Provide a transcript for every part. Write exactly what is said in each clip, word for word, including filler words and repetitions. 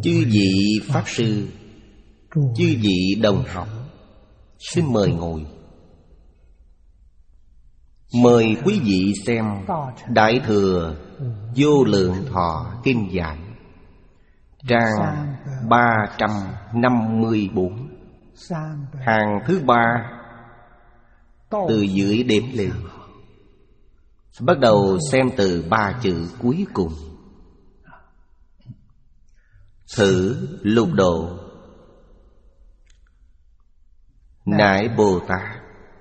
Chư vị Pháp Sư, chư vị đồng học, xin mời ngồi. Mời quý vị xem Đại Thừa Vô Lượng Thọ Kinh Giải, trang ba trăm năm mươi bốn, hàng thứ ba từ dưới đếm lên. Bắt đầu xem từ ba chữ cuối cùng. Thử lục độ, nại Bồ Tát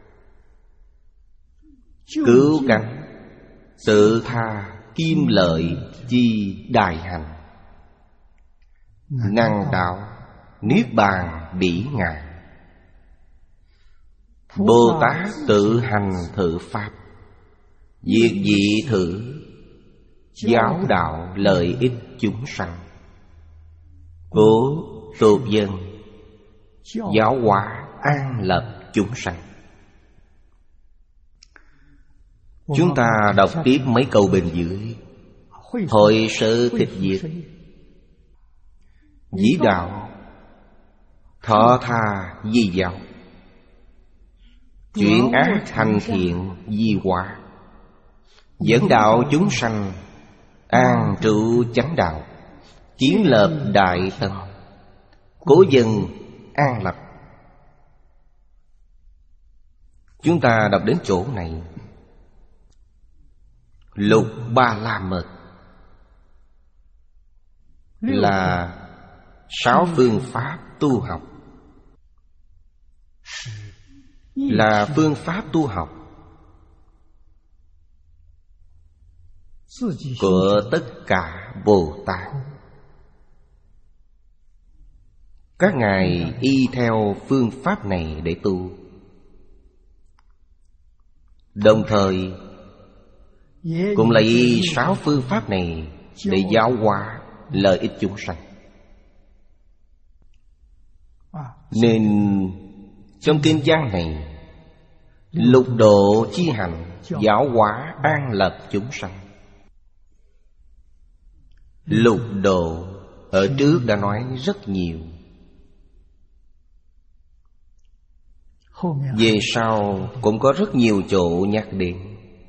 cứu cánh tự tha kim lợi chi đại hành, năng đạo niết bàn bỉ ngạn. Bồ Tát tự hành thử pháp, diệt dị thử giáo đạo lợi ích chúng sanh. Cố tục dân giáo hóa an lập chúng sanh. Chúng ta đọc tiếp mấy câu bên dưới. Hội sự thích diệt, dĩ đạo thọ tha di giáo, chuyển ác thành thiện di hóa, dẫn đạo chúng sanh an trụ chánh đạo, kiến lập đại tâm, cố dân an lập. Chúng ta đọc đến chỗ này, Lục Ba La Mật là sáu phương pháp tu học, là phương pháp tu học của tất cả Bồ Tát. Các ngài y theo phương pháp này để tu, đồng thời cũng lấy sáu phương pháp này để giáo hóa lợi ích chúng sanh. Nên trong kinh văn này, lục độ chi hành giáo hóa an lập chúng sanh. Lục độ ở trước đã nói rất nhiều, về sau cũng có rất nhiều chỗ nhắc đến.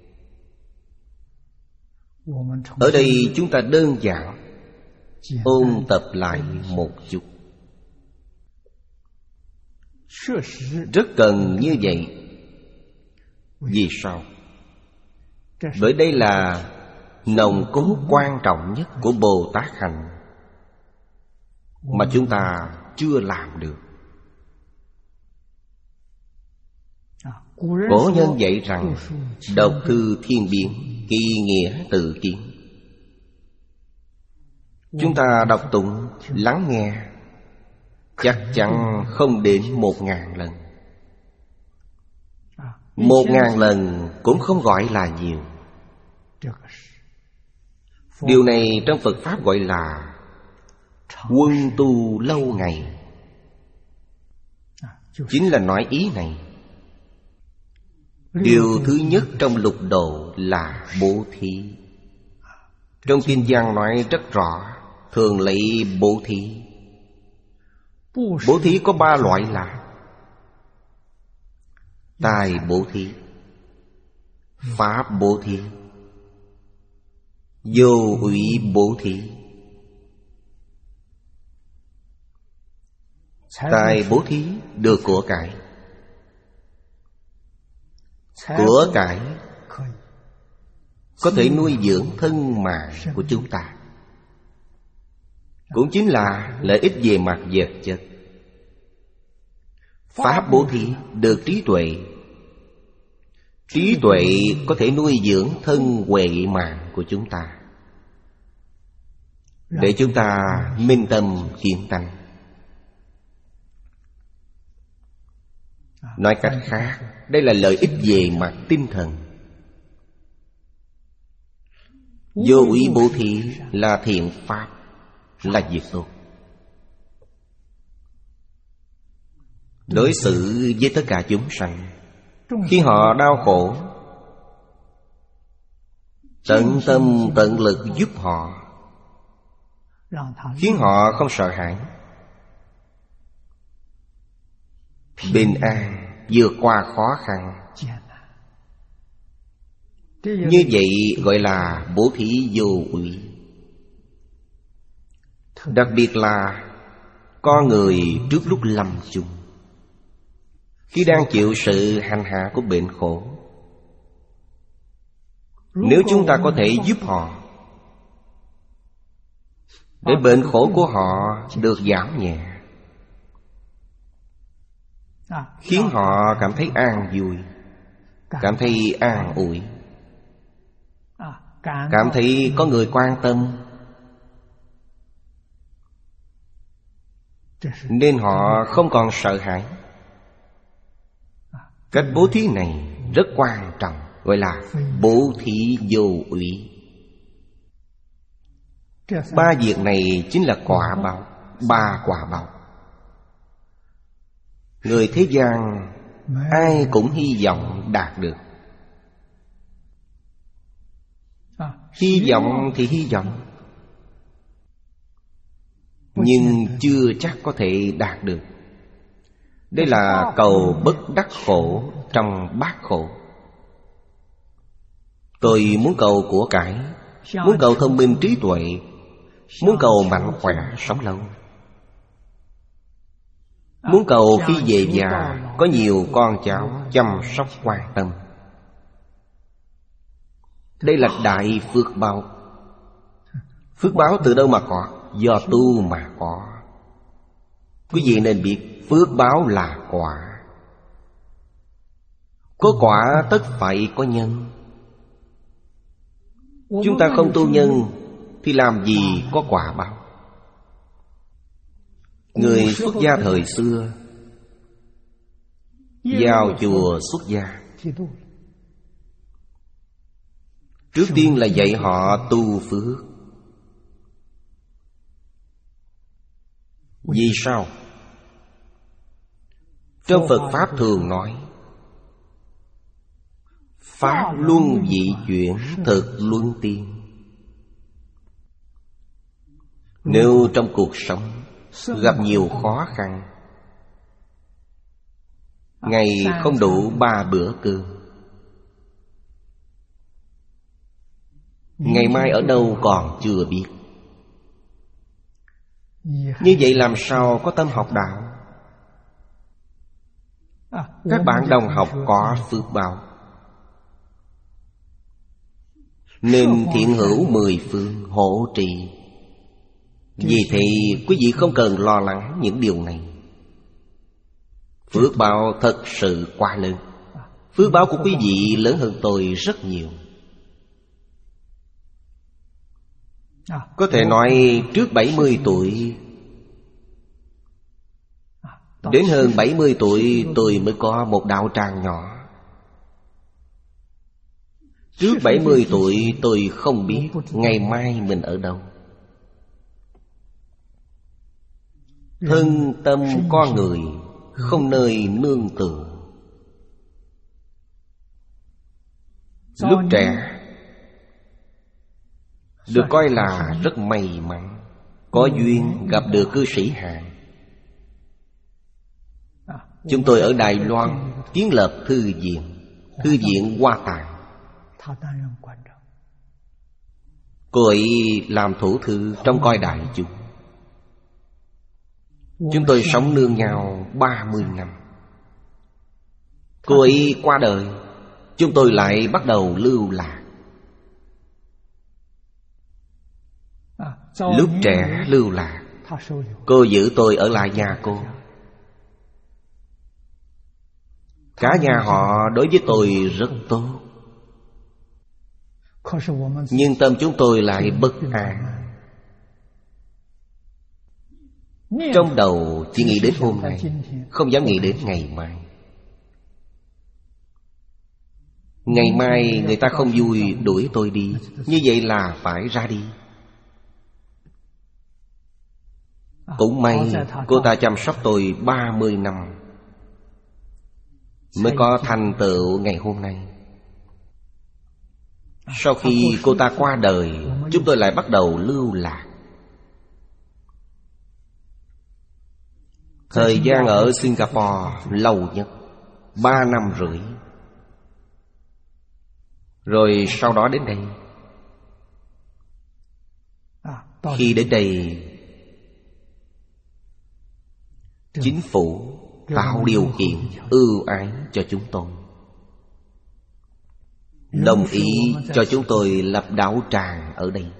Ở đây chúng ta đơn giản ôn tập lại một chút. Rất cần như vậy. Vì sao? Bởi đây là nòng cốt quan trọng nhất của Bồ Tát hành mà chúng ta chưa làm được. Cổ nhân dạy rằng đọc thư thiên biến, kỳ nghĩa tự kiến. Chúng ta đọc tụng, lắng nghe chắc chắn không đến một ngàn lần. Một ngàn lần cũng không gọi là nhiều. Điều này trong Phật Pháp gọi là quân tu lâu ngày. Chính là nói ý này. Điều thứ nhất trong lục độ là bố thí. Trong kinh văn nói rất rõ, thường lấy bố thí. Bố thí có ba loại là tài bố thí, pháp bố thí, vô ủy bố thí. Tài bố thí được của cải. Của cải có thể nuôi dưỡng thân mạng của chúng ta, cũng chính là lợi ích về mặt vật chất. Pháp bố thí được trí tuệ. Trí tuệ có thể nuôi dưỡng thân huệ mạng của chúng ta, để chúng ta minh tâm kiến tánh. Nói cách khác, đây là lợi ích về mặt tinh thần. Vô úy bố thí là thiện pháp, là việc tốt. Đối xử với tất cả chúng sanh, khi họ đau khổ, tận tâm tận lực giúp họ, khiến họ không sợ hãi, bình an vượt qua khó khăn. Như vậy gọi là bố thí vô ủy. Đặc biệt là con người trước lúc lâm chung, khi đang chịu sự hành hạ của bệnh khổ, nếu chúng ta có thể giúp họ để bệnh khổ của họ được giảm nhẹ, khiến họ cảm thấy an vui, cảm thấy an ủi, cảm thấy có người quan tâm, nên họ không còn sợ hãi. Cách bố thí này rất quan trọng, gọi là bố thí vô ủy. Ba việc này chính là quả báo, ba quả báo. Người thế gian ai cũng hy vọng đạt được. Hy vọng thì hy vọng, nhưng chưa chắc có thể đạt được. Đây là cầu bất đắc khổ trong bát khổ. Tôi muốn cầu của cải, muốn cầu thông minh trí tuệ, muốn cầu mạnh khỏe sống lâu, muốn cầu khi về già có nhiều con cháu chăm sóc quan tâm. Đây là đại phước báo. Phước báo từ đâu mà có? Do tu mà có. Quý vị nên biết phước báo là quả. Có quả tất phải có nhân. Chúng ta không tu nhân thì làm gì có quả báo. Người xuất gia thời xưa vào chùa xuất gia, trước tiên là dạy họ tu phước. Vì sao? Trong Phật Pháp thường nói Pháp luân dị chuyển, thực luân tiên. Nếu trong cuộc sống gặp nhiều khó khăn, ngày không đủ ba bữa cơm, ngày mai ở đâu còn chưa biết. Như vậy làm sao có tâm học đạo? Các bạn đồng học có phước báo, nên thiện hữu mười phương hộ trì. Vì thế quý vị không cần lo lắng những điều này. Phước báo thật sự quá lớn. Phước báo của quý vị lớn hơn tôi rất nhiều. Có thể nói trước bảy mươi tuổi, đến hơn bảy mươi tuổi tôi mới có một đạo tràng nhỏ. Trước bảy mươi tuổi tôi không biết ngày mai mình ở đâu. Thân tâm con người không nơi nương tựa. Lúc trẻ được coi là rất may mắn, có duyên gặp được cư sĩ Hàn. Chúng tôi ở Đài Loan kiến lập thư viện, thư viện Hoa Tạng. Cô ấy làm thủ thư trong coi đại chúng. Chúng tôi sống nương nhau ba mươi năm. Cô ấy qua đời, chúng tôi lại bắt đầu lưu lạc. Lúc trẻ lưu lạc, cô giữ tôi ở lại nhà cô. Cả nhà họ đối với tôi rất tốt, nhưng tâm chúng tôi lại bất an. Trong đầu chỉ nghĩ đến hôm nay, không dám nghĩ đến ngày mai. Ngày mai người ta không vui đuổi tôi đi, như vậy là phải ra đi. Cũng may cô ta chăm sóc tôi ba mươi năm mới có thành tựu ngày hôm nay. Sau khi cô ta qua đời, chúng tôi lại bắt đầu lưu lạc. Thời gian ở Singapore lâu nhất Ba năm rưỡi. Rồi sau đó đến đây. Khi đến đây, chính phủ tạo điều kiện ưu ái cho chúng tôi, đồng ý cho chúng tôi lập đạo tràng ở đây.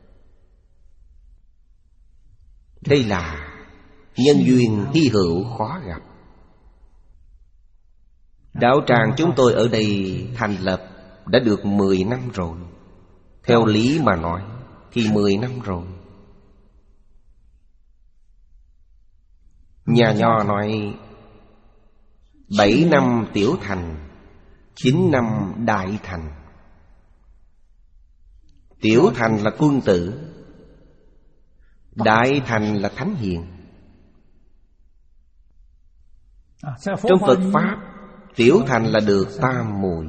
Đây là nhân duyên hy hữu khó gặp. Đạo tràng chúng tôi ở đây thành lập đã được mười năm rồi. Theo lý mà nói thì mười năm rồi. Nhà Nho nói bảy năm tiểu thành, chín năm đại thành. Tiểu thành là quân tử, đại thành là thánh hiền. Trong Phật Pháp, tiểu thành là được tam muội.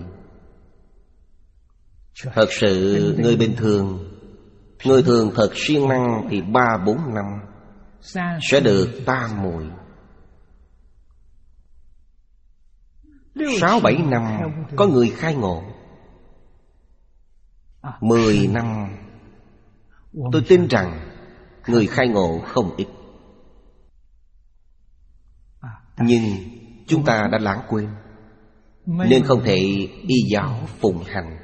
Thật sự người bình thường, người thường thật siêng năng thì ba bốn năm sẽ được tam muội. Sáu bảy năm có người khai ngộ. Mười năm tôi tin rằng người khai ngộ không ít. Nhưng chúng ta đã lãng quên, nên không thể y giáo phụng hành,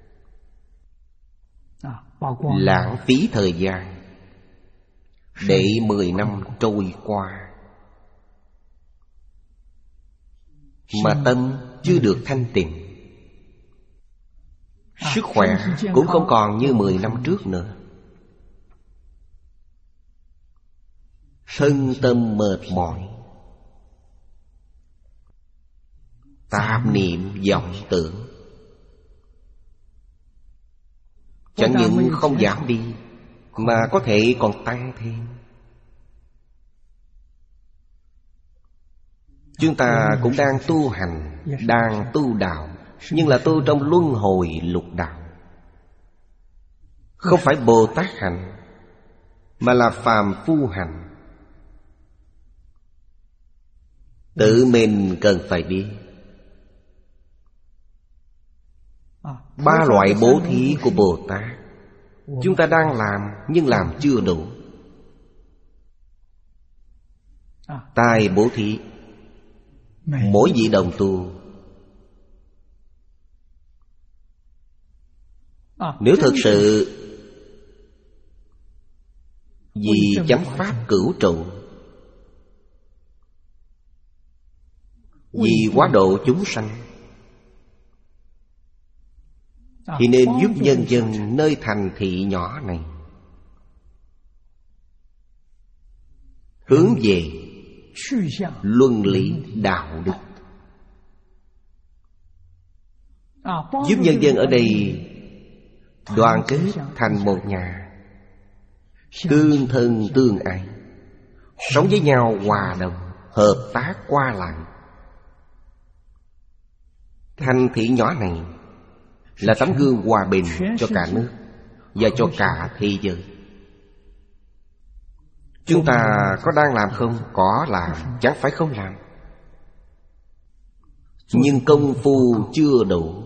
lãng phí thời gian để mười năm trôi qua mà tâm chưa được thanh tịnh. Sức khỏe cũng không còn như mười năm trước nữa. Thân tâm mệt mỏi, tạp niệm vọng tưởng chẳng những không giảm đi mà có thể còn tăng thêm. Chúng ta cũng đang tu hành, đang tu đạo, nhưng là tu trong luân hồi lục đạo. Không phải Bồ Tát hành, mà là phàm phu hành. Tự mình cần phải biết ba loại bố thí của Bồ Tát chúng ta đang làm, nhưng làm chưa đủ. Tài bố thí, mỗi vị đồng tu nếu thực sự vì chánh pháp cửu trụ, vì quá độ chúng sanh, thì nên giúp nhân dân nơi thành thị nhỏ này hướng về luân lý đạo đức. Giúp nhân dân ở đây đoàn kết thành một nhà, tương thân tương ái, sống với nhau hòa đồng, hợp tác qua lại. Thành thị nhỏ này là tấm gương hòa bình cho cả nước và cho cả thế giới. Chúng ta có đang làm không? Có làm, chẳng phải không làm. Nhưng công phu chưa đủ.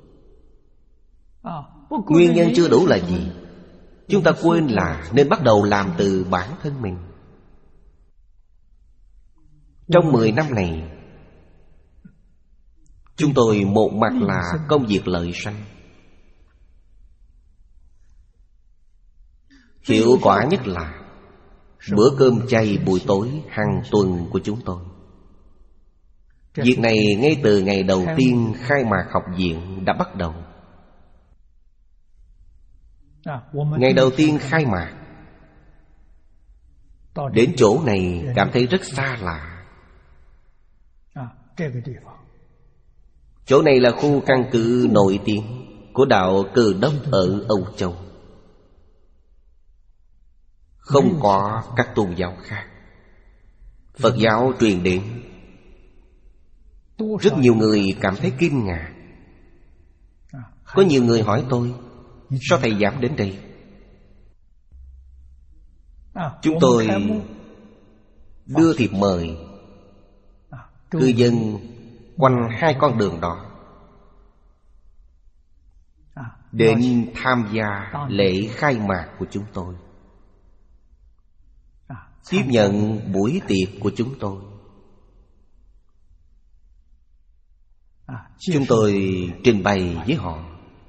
Nguyên nhân chưa đủ là gì? Chúng ta quên là nên bắt đầu làm từ bản thân mình. Trong mười năm này, chúng tôi một mặt là công việc lợi sanh, hiệu quả nhất là bữa cơm chay buổi tối hàng tuần của chúng tôi. Việc này ngay từ ngày đầu tiên khai mạc học viện đã bắt đầu. Ngày đầu tiên khai mạc, đến chỗ này cảm thấy rất xa lạ. Chỗ này là khu căn cứ nổi tiếng của đạo Cơ Đốc ở Âu Châu. Không có các tôn giáo khác. Phật giáo truyền đến, rất nhiều người cảm thấy kinh ngạc. Có nhiều người hỏi tôi, sao thầy dám đến đây? Chúng tôi đưa thiệp mời cư dân quanh hai con đường đó đến tham gia lễ khai mạc của chúng tôi, tiếp nhận buổi tiệc của chúng tôi. Chúng tôi trình bày với họ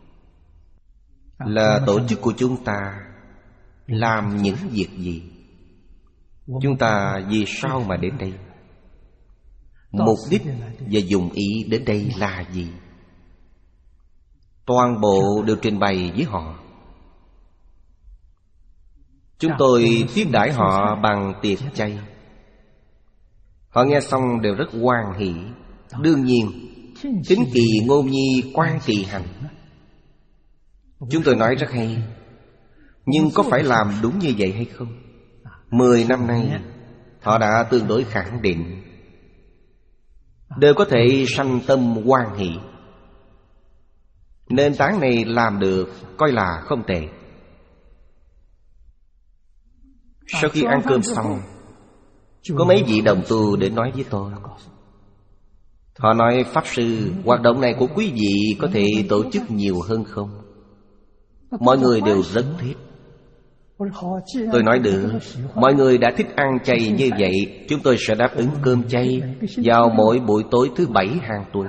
là tổ chức của chúng ta làm những việc gì, chúng ta vì sao mà đến đây, mục đích và dụng ý đến đây là gì. Toàn bộ đều trình bày với họ. Chúng tôi tiếp đãi họ bằng tiệc chay. Họ nghe xong đều rất hoan hỷ. Đương nhiên kính kỳ ngôn nhi quan kỳ hành. Chúng tôi nói rất hay, nhưng có phải làm đúng như vậy hay không? Mười năm nay họ đã tương đối khẳng định, đều có thể sanh tâm hoan hỷ. Nền tảng này làm được coi là không tệ. Sau khi ăn cơm xong, có mấy vị đồng tu đến nói với tôi. Họ nói: Pháp Sư, hoạt động này của quý vị có thể tổ chức nhiều hơn không? Mọi người đều rất thích. Tôi nói được. Mọi người đã thích ăn chay như vậy, chúng tôi sẽ đáp ứng cơm chay vào mỗi buổi tối thứ bảy hàng tuần.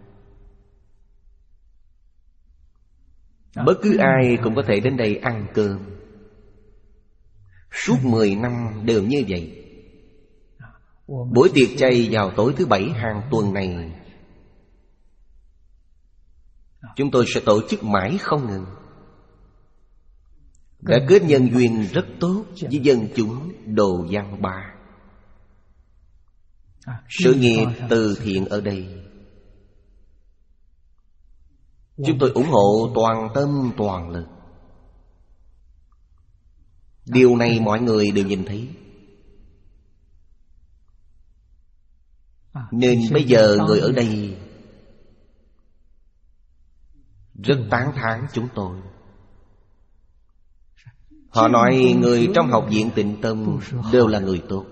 Bất cứ ai cũng có thể đến đây ăn cơm. Suốt mười năm đều như vậy. Buổi tiệc chay vào tối thứ bảy hàng tuần này chúng tôi sẽ tổ chức mãi không ngừng. Đã kết nhân duyên rất tốt với dân chúng Đồ Giang Ba. Sự nghiệp từ thiện ở đây chúng tôi ủng hộ toàn tâm toàn lực. Điều này mọi người đều nhìn thấy. Nên bây giờ người ở đây rất tán thán chúng tôi. Họ nói người trong học viện Tịnh Tâm đều là người tốt.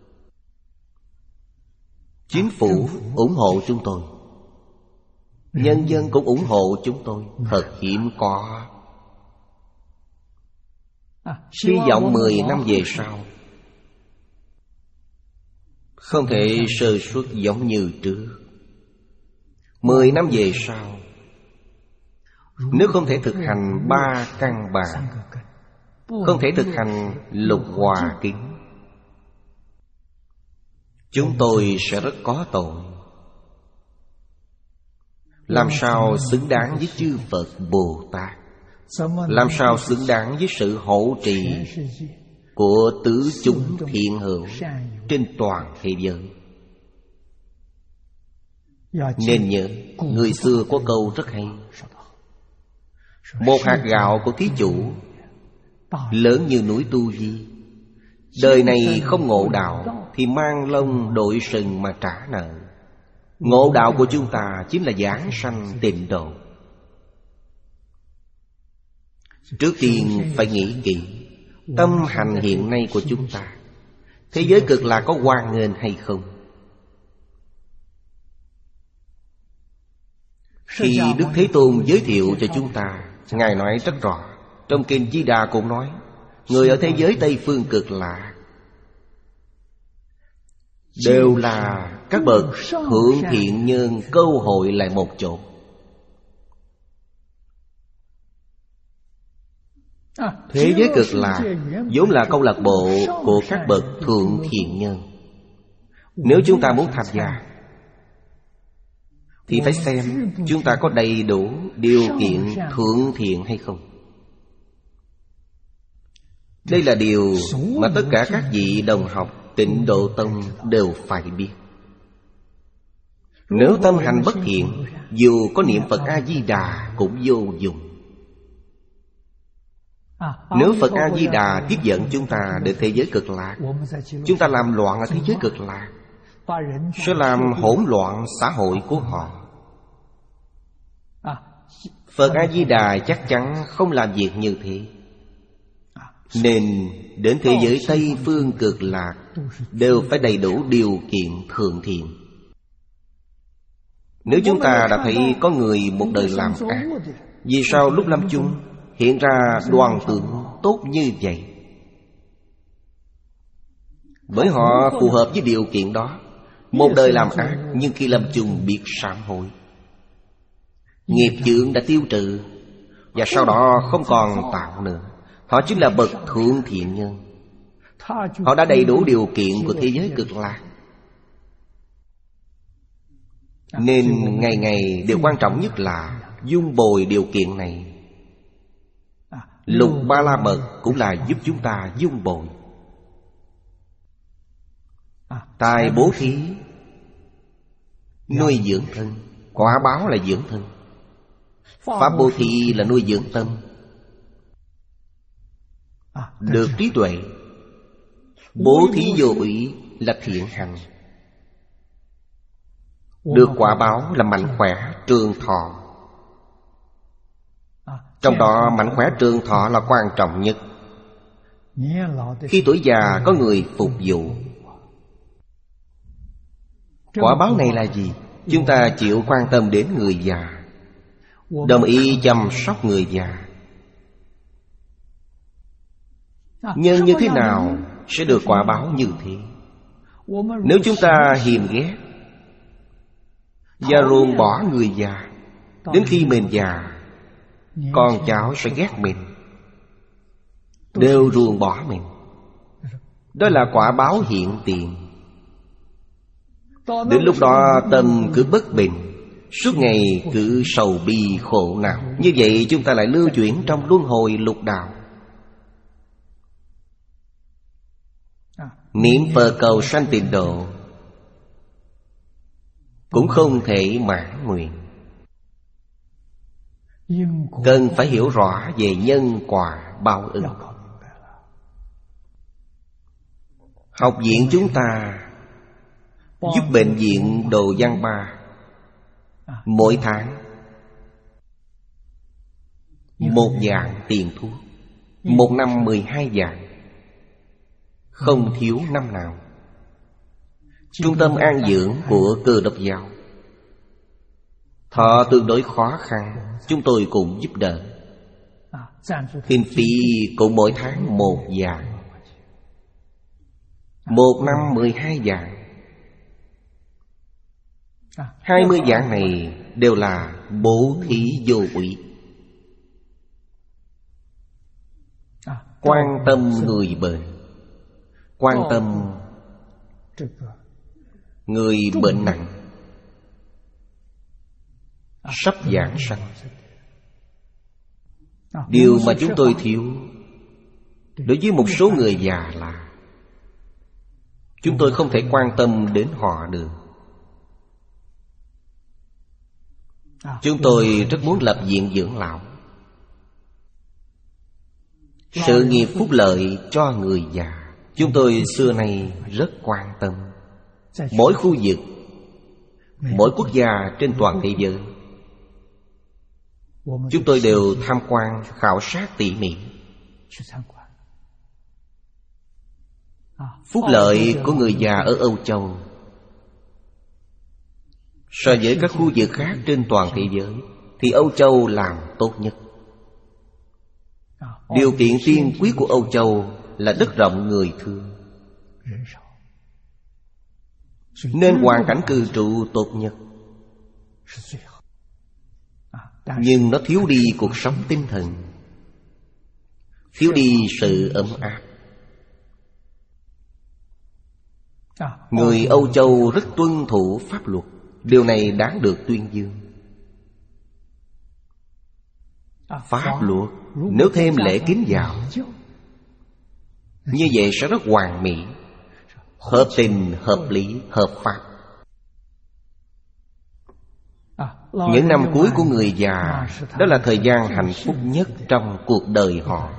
Chính phủ ủng hộ chúng tôi, nhân dân cũng ủng hộ chúng tôi. Thật hiếm có. Hy vọng mười năm về sau không thể sơ suất giống như trước. Mười năm về sau, nếu không thể thực hành ba căn bản, không thể thực hành lục hòa kính, chúng tôi sẽ rất có tội. Làm sao xứng đáng với chư Phật Bồ Tát? Làm sao xứng đáng với sự hộ trì của tứ chúng thiện hữu trên toàn thế giới? Nên nhớ, người xưa có câu rất hay: một hạt gạo của thí chủ lớn như núi Tu Di. Đời này không ngộ đạo thì mang lông đội sừng mà trả nợ. Ngộ đạo của chúng ta chính là giảng sanh tịnh độ. Trước tiên phải nghĩ kỹ tâm hành hiện nay của chúng ta, thế giới cực lạc có hoan nghênh hay không? Khi Đức Thế Tôn giới thiệu cho chúng ta, Ngài nói rất rõ. Trong Kinh Di Đà cũng nói, người ở thế giới Tây Phương cực lạc đều là các bậc thượng thiện nhân câu hội lại một chỗ. Thế giới cực lạc vốn là câu lạc bộ của các bậc thượng thiện nhân. Nếu chúng ta muốn tham gia thì phải xem chúng ta có đầy đủ điều kiện thượng thiện hay không. Đây là điều mà tất cả các vị đồng học Tịnh Độ Tông đều phải biết. Nếu tâm hành bất thiện, dù có niệm Phật A-di-đà cũng vô dụng. Nếu Phật A-di-đà tiếp dẫn chúng ta đến thế giới cực lạc, chúng ta làm loạn ở thế giới cực lạc, sẽ làm hỗn loạn xã hội của họ. Phật A-di-đà chắc chắn không làm việc như thế. Nên đến thế giới Tây Phương Cực Lạc đều phải đầy đủ điều kiện thượng thiện. Nếu chúng ta đã thấy có người một đời làm ác, vì sao lúc lâm chung hiện ra đoàn tượng tốt như vậy? Bởi họ phù hợp với điều kiện đó. Một đời làm ác, nhưng khi lâm chung biết sám hối, nghiệp chướng đã tiêu trừ, và sau đó không còn tạo nữa. Họ chính là bậc thượng thiện nhân. Họ đã đầy đủ điều kiện của thế giới Cực Lạc. Nên ngày ngày điều quan trọng nhất là dung bồi điều kiện này. Lục Ba La Mật cũng là giúp chúng ta dung bồi. Tài bố thí nuôi dưỡng thân, quả báo là dưỡng thân. Pháp bố thí là nuôi dưỡng tâm, được trí tuệ. Bố thí vô ủy là thiện hành, được quả báo là mạnh khỏe trường thọ. Trong đó mạnh khỏe trường thọ là quan trọng nhất. Khi tuổi già có người phục vụ. Quả báo này là gì? Chúng ta chịu quan tâm đến người già, đồng ý chăm sóc người già. Nhưng như thế nào sẽ được quả báo như thế? Nếu chúng ta hiềm ghét và ruồng bỏ người già, đến khi mình già, con cháu sẽ ghét mình, đều ruồng bỏ mình. Đó là quả báo hiện tiền. Đến lúc đó tâm cứ bất bình, suốt ngày cứ sầu bi khổ não. Như vậy chúng ta lại lưu chuyển trong luân hồi lục đạo. Niệm Phật cầu sanh tịnh độ cũng không thể mãn nguyện. Cần phải hiểu rõ về nhân quả báo ứng. Học viện chúng ta giúp bệnh viện Đồ Giang Ba mỗi tháng một vạn tiền thuốc, một năm mười hai vạn, không thiếu năm nào. Trung tâm an dưỡng của Cơ Đốc giáo, thọ tương đối khó khăn, chúng tôi cũng giúp đỡ. Kinh phí cũng mỗi tháng một vạn, một năm mười hai vạn. Hai mươi vạn này đều là bố thí vô ủy. Quan tâm người bệnh, quan tâm người bệnh nặng, sắp giảng sanh. Điều mà chúng tôi thiếu đối với một số người già là chúng tôi không thể quan tâm đến họ được. Chúng tôi rất muốn lập viện dưỡng lão, sự nghiệp phúc lợi cho người già. Chúng tôi xưa nay rất quan tâm. Mỗi khu vực, mỗi quốc gia trên toàn thế giới, chúng tôi đều tham quan, khảo sát tỉ mỉ. Phúc lợi của người già ở Âu Châu so với các khu vực khác trên toàn thế giới thì Âu Châu làm tốt nhất. Điều kiện tiên quyết của Âu Châu là đất rộng người thưa, nên hoàn cảnh cư trụ tốt nhất. Nhưng nó thiếu đi cuộc sống tinh thần, thiếu đi sự ấm áp. Người Âu Châu rất tuân thủ pháp luật, điều này đáng được tuyên dương. Pháp luật nếu thêm lễ kính vào, như vậy sẽ rất hoàn mỹ, hợp tình, hợp lý, hợp pháp. Những năm cuối của người già, đó là thời gian hạnh phúc nhất trong cuộc đời họ.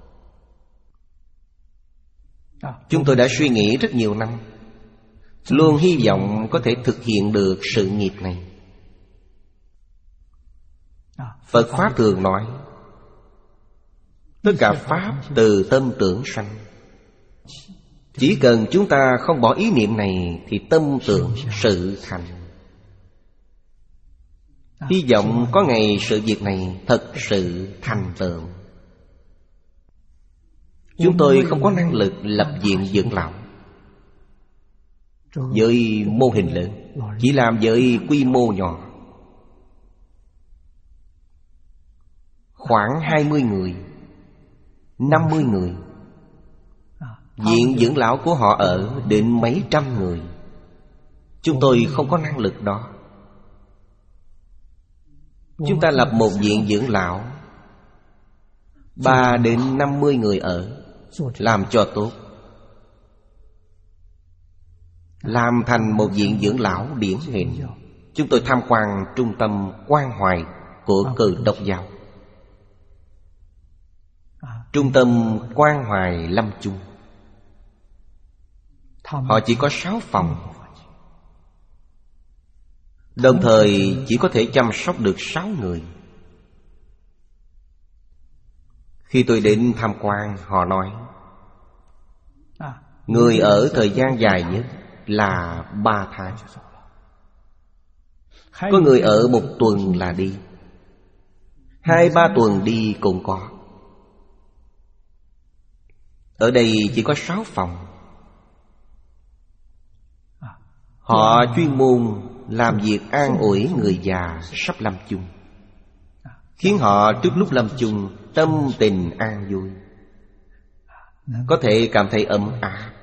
Chúng tôi đã suy nghĩ rất nhiều năm, luôn hy vọng có thể thực hiện được sự nghiệp này. Phật Pháp thường nói, Tất cả pháp từ tâm tưởng sanh. Chỉ cần chúng ta không bỏ ý niệm này thì tâm tưởng sự thành. Hy vọng có ngày sự việc này thật sự thành tựu. Chúng tôi không có năng lực lập viện dưỡng lão với mô hình lớn, chỉ làm với quy mô nhỏ, khoảng hai mươi người, năm mươi người. Viện dưỡng lão của họ ở đến mấy trăm người. Chúng tôi không có năng lực đó. Chúng ta lập một viện dưỡng lão ba đến năm mươi người ở, làm cho tốt, làm thành một viện dưỡng lão điển hình. Chúng tôi tham quan trung tâm Quan Hoài của Cừ Đốc giáo, trung tâm Quan Hoài Lâm Chung. Họ chỉ có sáu phòng, đồng thời chỉ có thể chăm sóc được sáu người. Khi tôi đến tham quan, họ nói người ở thời gian dài nhất là ba tháng. Có người ở một tuần là đi, hai ba tuần đi cũng có. Ở đây chỉ có sáu phòng. Họ chuyên môn làm việc an ủi người già sắp lâm chung, khiến họ trước lúc lâm chung tâm tình an vui, có thể cảm thấy ấm áp.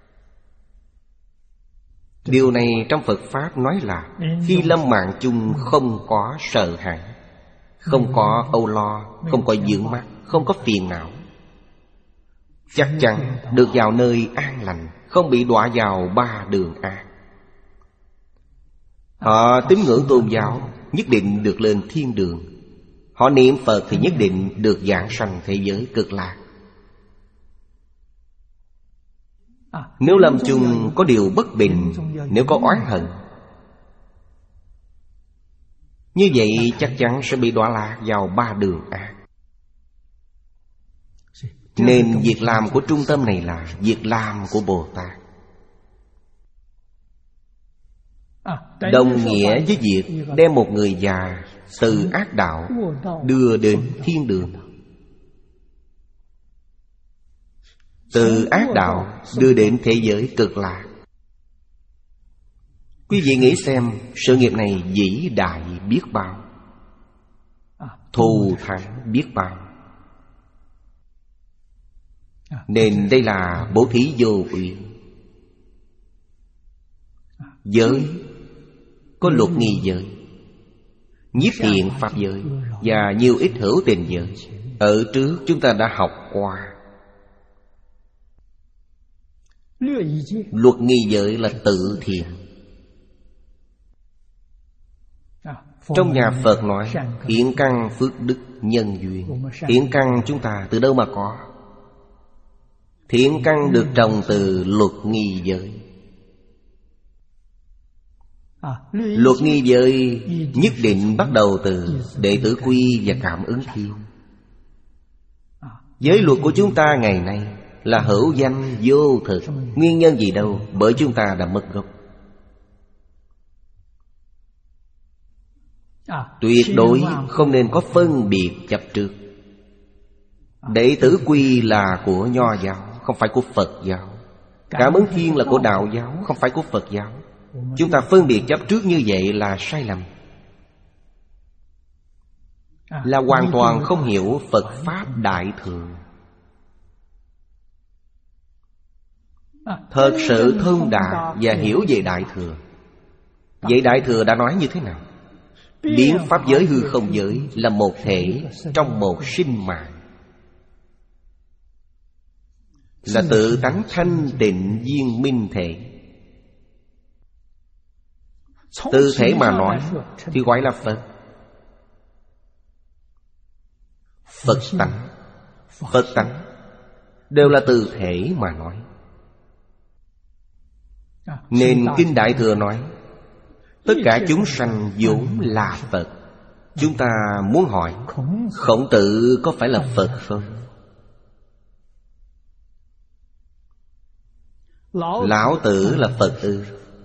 Điều này trong Phật Pháp nói là khi lâm mạng chung không có sợ hãi, không có âu lo, không có vướng mắc, không có phiền não, chắc chắn được vào nơi an lành, không bị đọa vào ba đường ác. Họ tín ngưỡng tôn giáo nhất định được lên thiên đường. Họ niệm Phật thì nhất định được giảng sanh thế giới cực lạc. Nếu lâm chung có điều bất bình, nếu có oán hận, như vậy chắc chắn sẽ bị đọa lạc vào ba đường ác. Nên việc làm của trung tâm này là việc làm của Bồ Tát, đồng nghĩa với việc đem một người già từ ác đạo đưa đến thiên đường, từ ác đạo đưa đến thế giới cực lạc. Quý vị nghĩ xem, sự nghiệp này vĩ đại biết bao, thù thắng biết bao. Nên đây là bố thí vô uyên. Giới có luật nghi giới, nhiếp thiện pháp giới và nhiều ít hữu tình giới. Ở trước chúng ta đã học qua. Luật nghi giới là tự thiện. Trong nhà Phật nói thiện căn phước đức nhân duyên. Thiện căn chúng ta từ đâu mà có? Thiện căn được trồng từ luật nghi giới. Luật nghi giới nhất định bắt đầu từ đệ tử quy và cảm ứng thiên. Giới luật của chúng ta ngày nay là hữu danh vô thực. Nguyên nhân gì đâu? Bởi chúng ta đã mất gốc. Tuyệt đối không nên có phân biệt chấp trước. Đệ tử quy là của Nho giáo, không phải của Phật giáo. Cảm ứng thiên là của Đạo giáo, không phải của Phật giáo. Chúng ta phân biệt chấp trước như vậy là sai lầm, là hoàn toàn không hiểu Phật Pháp Đại Thừa. Thật sự thông đạt và hiểu về Đại Thừa. Vậy Đại Thừa đã nói như thế nào? Biến pháp giới hư không giới là một thể trong một sinh mạng, là tự tánh thanh tịnh viên minh thể. Từ thể mà nói thì gọi là Phật. Phật tánh, Phật tánh đều là từ thể mà nói. Nên Kinh Đại Thừa nói tất cả chúng sanh vốn là Phật. Chúng ta muốn hỏi Khổng Tử có phải là Phật không? Lão Tử là Phật ư?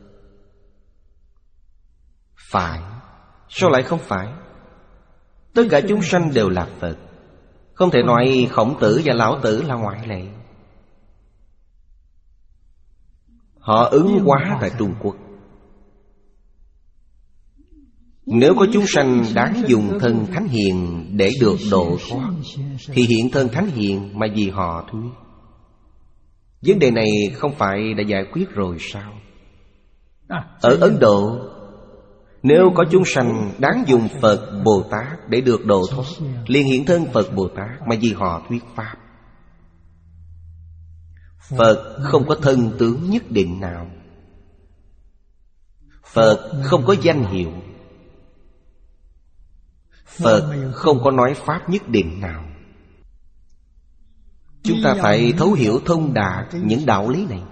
Phải. Sao lại không phải? Tất cả chúng sanh đều là Phật. Không thể nói Khổng Tử và Lão Tử là ngoại lệ. Họ ứng hóa tại Trung Quốc. Nếu có chúng sanh đáng dùng thân thánh hiền để được độ thoát, thì hiện thân thánh hiền mà vì họ thuyết. Vấn đề này không phải đã giải quyết rồi sao? Ở Ấn Độ, nếu có chúng sanh đáng dùng Phật Bồ Tát để được độ thoát, liền hiện thân Phật Bồ Tát mà vì họ thuyết Pháp. Phật không có thân tướng nhất định nào. Phật không có danh hiệu. Phật không có nói Pháp nhất định nào. Chúng ta phải thấu hiểu thông đạt những đạo lý này.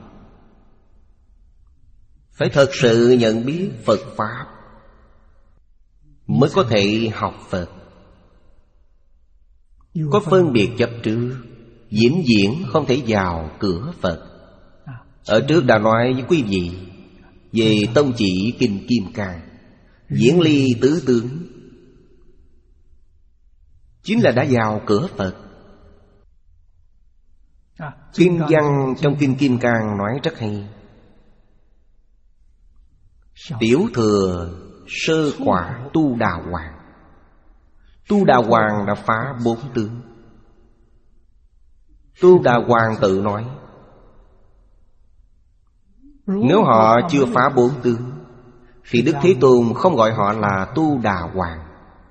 Phải thật sự nhận biết Phật Pháp mới có thể học Phật. Có phân biệt chấp trước, vĩnh viễn không thể vào cửa Phật. Ở trước đã nói với quý vị về tông chỉ Kinh Kim Cang, viễn ly tứ tướng, chính là đã vào cửa Phật. Kinh văn trong Kinh Kim Cang nói rất hay. Tiểu thừa sơ quả Tu Đà Hoàng. Tu Đà Hoàng đã phá bốn tướng. Tu Đà Hoàng tự nói, nếu họ chưa phá bốn tướng thì Đức Thế Tôn không gọi họ là Tu Đà Hoàng.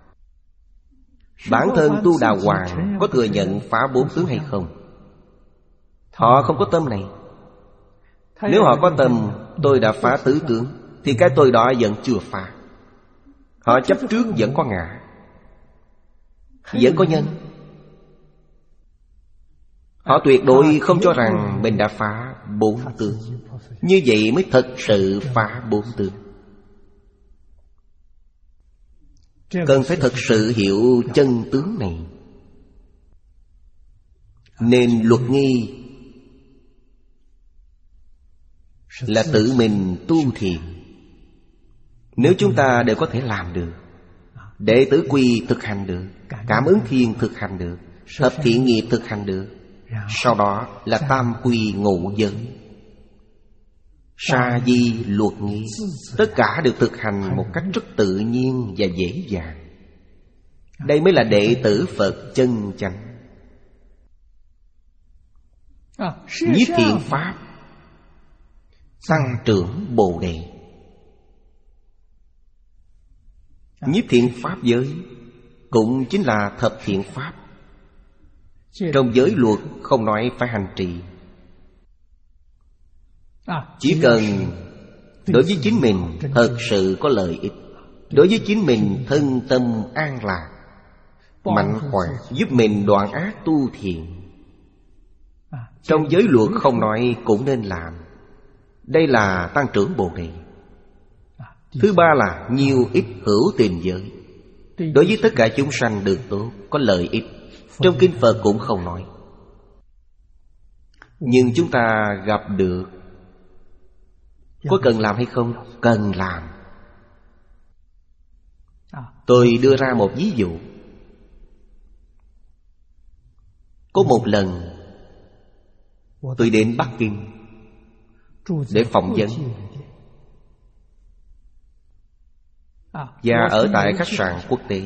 Bản thân Tu Đà Hoàng có thừa nhận phá bốn tướng hay không? Họ không có tâm này. Nếu họ có tâm tôi đã phá tứ tướng, thì cái tôi đó vẫn chưa phá. Họ chấp trước vẫn có ngã, vẫn có nhân. Họ tuyệt đối không cho rằng mình đã phá bốn tướng. Như vậy mới thật sự phá bốn tướng. Cần phải thật sự hiểu chân tướng này. Nên luật nghi là tự mình tu thiền. Nếu chúng ta đều có thể làm được, đệ tử quy thực hành được, cảm ứng thiên thực hành được, thập thiện nghiệp thực hành được, sau đó là tam quy ngũ giới, sa di luật nghi, tất cả đều thực hành một cách rất tự nhiên và dễ dàng. Đây mới là đệ tử Phật chân chánh. Nhiếp thiện pháp tăng trưởng Bồ Đề. Nhiếp thiện pháp giới cũng chính là thập thiện pháp. Trong giới luật không nói phải hành trì. Chỉ cần đối với chính mình thật sự có lợi ích, đối với chính mình thân tâm an lạc, mạnh khỏe, giúp mình đoạn ác tu thiện, trong giới luật không nói cũng nên làm. Đây là tăng trưởng Bồ Đề. Thứ ba là nhiều ít hữu tình giới. Đối với tất cả chúng sanh được tốt, có lợi ích. Trong Kinh Phật cũng không nói. Nhưng chúng ta gặp được, có cần làm hay không? Cần làm. Tôi đưa ra một ví dụ. Có một lần tôi đến Bắc Kinh để phỏng vấn, và ở tại khách sạn quốc tế.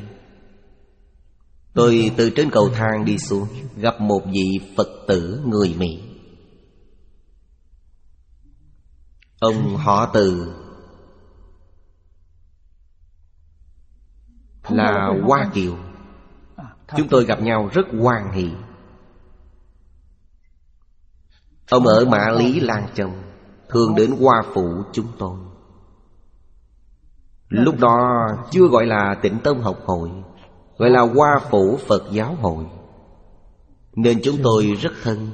Tôi từ trên cầu thang đi xuống, gặp một vị Phật tử người Mỹ. Ông họ Từ, là Hoa Kiều. Chúng tôi gặp nhau rất hoan hỷ. Ông ở Mã Lý Lan Châu, thường đến Hoa Phủ chúng tôi. Lúc đó chưa gọi là Tịnh Tông Học Hội, gọi là Hoa Phủ Phật Giáo Hội, nên chúng tôi rất thân.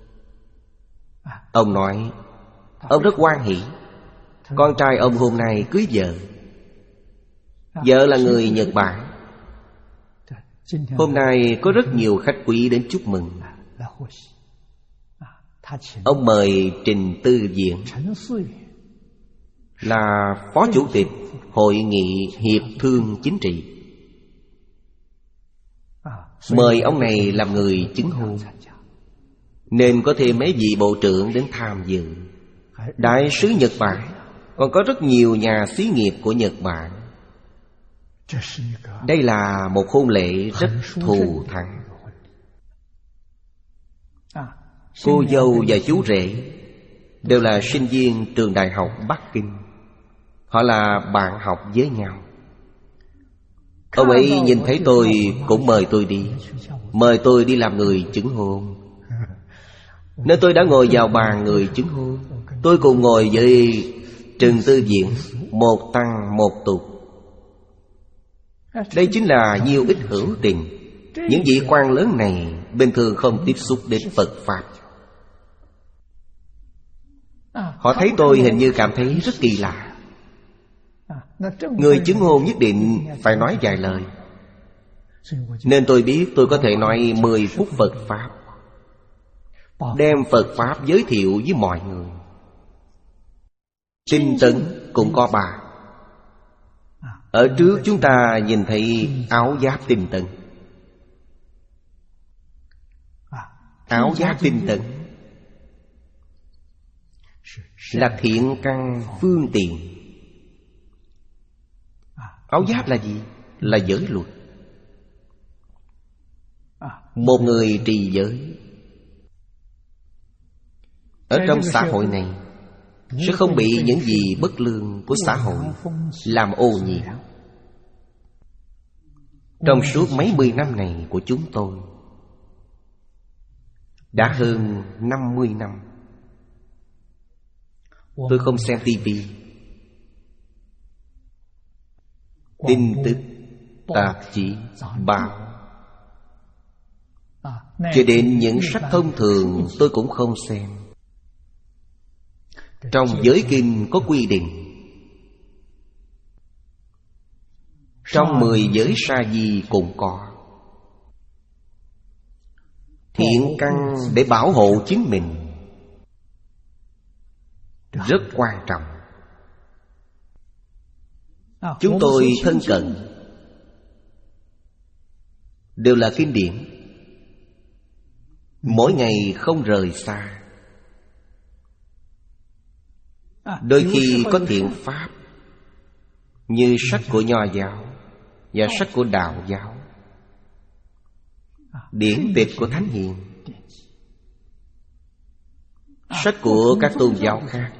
Ông nói ông rất hoan hỷ. Con trai ông hôm nay cưới vợ. Vợ là người Nhật Bản. Hôm nay có rất nhiều khách quý đến chúc mừng. Ông mời Trình Tư Viện, là Phó Chủ tịch Hội nghị Hiệp thương Chính trị. Mời ông này làm người chứng hôn, nên có thêm mấy vị bộ trưởng đến tham dự. Đại sứ Nhật Bản, còn có rất nhiều nhà xí nghiệp của Nhật Bản. Đây là một hôn lễ rất thù thắng. Cô dâu và chú rể đều là sinh viên trường đại học Bắc Kinh. Họ là bạn học với nhau. Ông ấy nhìn thấy tôi cũng mời tôi đi, mời tôi đi làm người chứng hôn. Nên tôi đã ngồi vào bàn người chứng hôn. Tôi cùng ngồi với Trần Tư Viện, một tăng một tục. Đây chính là nhiều ít hữu tình. Những vị quan lớn này bình thường không tiếp xúc đến Phật Pháp. Họ thấy tôi hình như cảm thấy rất kỳ lạ. Người chứng hôn nhất định phải nói vài lời. Nên tôi biết tôi có thể nói mười phút Phật Pháp, đem Phật Pháp giới thiệu với mọi người. Tinh tấn cũng có bà. Ở trước chúng ta nhìn thấy áo giáp tinh tấn. Áo giáp tinh tấn là thiện căn phương tiện. Áo giáp là gì? Là giới luật. Một người trì giới ở trong xã hội này sẽ không bị những gì bất lương của xã hội làm ô nhiễm. Trong suốt mấy mươi năm này của chúng tôi, đã hơn năm mươi năm, tôi không xem tivi, tin tức, tạp chí, báo, cho đến những sách thông thường tôi cũng không xem. Trong giới kinh có quy định, trong mười giới sa di cũng có. Thiện căn để bảo hộ chính mình rất quan trọng. Chúng tôi thân cận đều là kinh điển, mỗi ngày không rời xa. Đôi khi có thiện pháp như sách của Nho giáo và sách của Đạo giáo, điển tịch của Thánh Hiền, sách của các tôn giáo khác.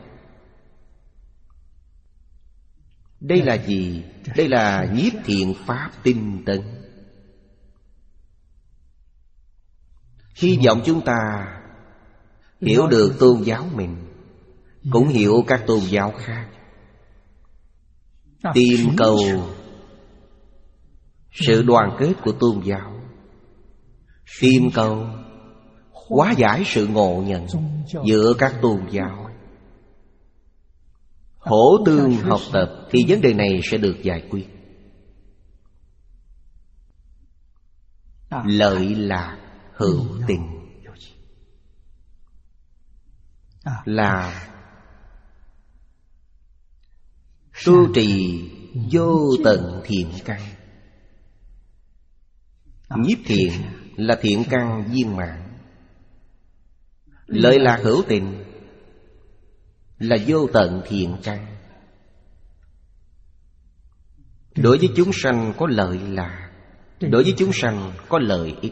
Đây là gì? Đây là nhiếp thiện pháp tinh tấn. Hy vọng chúng ta hiểu được tôn giáo mình, cũng hiểu các tôn giáo khác, tìm cầu sự đoàn kết của tôn giáo, tìm cầu hóa giải sự ngộ nhận giữa các tôn giáo, hỗ tương học tập, thì vấn đề này sẽ được giải quyết. Lợi lạc hữu tình là tu trì vô tận thiện căn. Nhiếp thiện là thiện căn viên mãn. Lợi lạc hữu tình là vô tận thiện căn. Đối với chúng sanh có lợi lạc, đối với chúng sanh có lợi ích.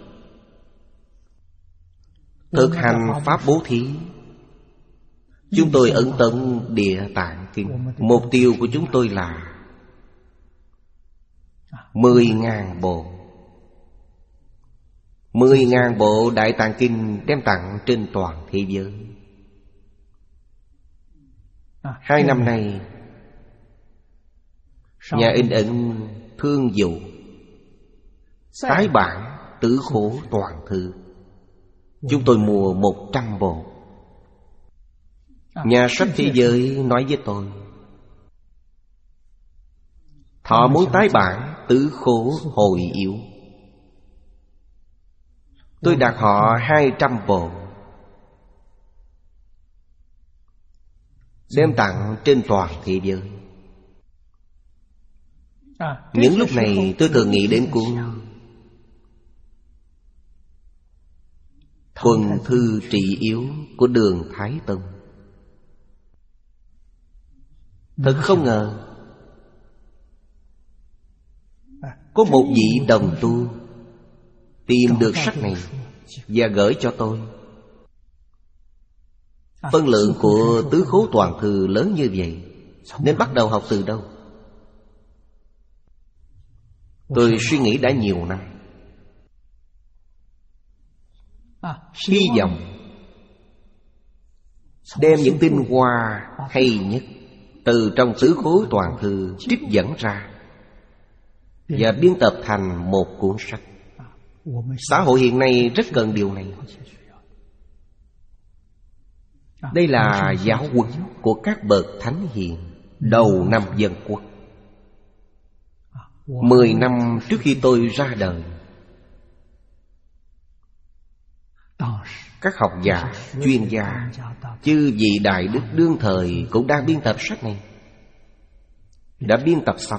Thực hành pháp bố thí, chúng tôi ấn tấn Địa Tạng Kinh. Mục tiêu của chúng tôi là Mười ngàn bộ. Mười ngàn bộ Đại Tạng Kinh đem tặng trên toàn thế giới. Hai năm nay, nhà in ấn Thương Dụ tái bản Tứ Khổ Toàn Thư. Chúng tôi mua một trăm bộ. Nhà sách thế giới nói với tôi, họ muốn tái bản Tứ Khổ Hồi Yếu. Tôi đặt họ hai trăm bộ. đem tặng trên toàn thế giới. Những lúc này tôi thường nghĩ đến cuốn Thuần Thư Trị Yếu của Đường Thái Tông. Thật không ngờ có một vị đồng tu tìm được sách này và gửi cho tôi. Phân lượng của Tứ Khố Toàn Thư lớn như vậy, nên bắt đầu học từ đâu? Tôi suy nghĩ đã nhiều năm, hy vọng đem những tinh hoa hay nhất từ trong Tứ Khố Toàn Thư trích dẫn ra và biên tập thành một cuốn sách. Xã hội hiện nay rất cần điều này. Đây là giáo huấn của các bậc thánh hiền đầu năm Dân Quốc. Mười năm trước khi tôi ra đời, các học giả, chuyên gia, chư vị đại đức đương thời cũng đang biên tập sách này. Đã biên tập xong,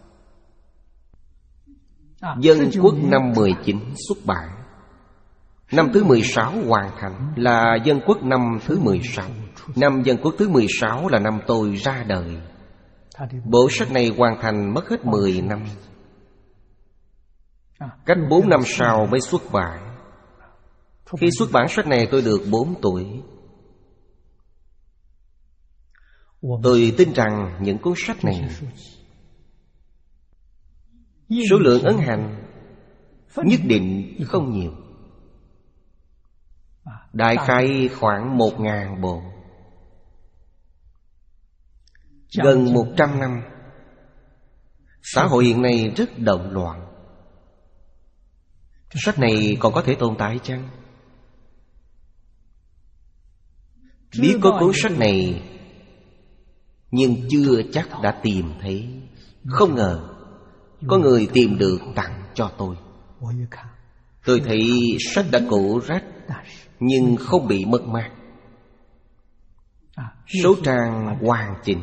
Dân Quốc năm mười chín xuất bản. Năm thứ mười sáu hoàn thành là Dân Quốc năm thứ mười sáu. Năm Dân Quốc thứ mười sáu là năm tôi ra đời. Bộ sách này hoàn thành mất hết mười năm. Cách bốn năm sau mới xuất bản. Khi xuất bản sách này tôi được bốn tuổi. Tôi tin rằng những cuốn sách này, số lượng ấn hành nhất định không nhiều, đại khái khoảng một ngàn bộ. Gần một trăm năm, xã hội hiện nay rất động loạn. Sách này còn có thể tồn tại chăng? Biết có cuốn sách này, nhưng chưa chắc đã tìm thấy. Không ngờ có người tìm được tặng cho tôi. Tôi thấy sách đã cũ rách, nhưng không bị mất mát. Số trang hoàn chỉnh,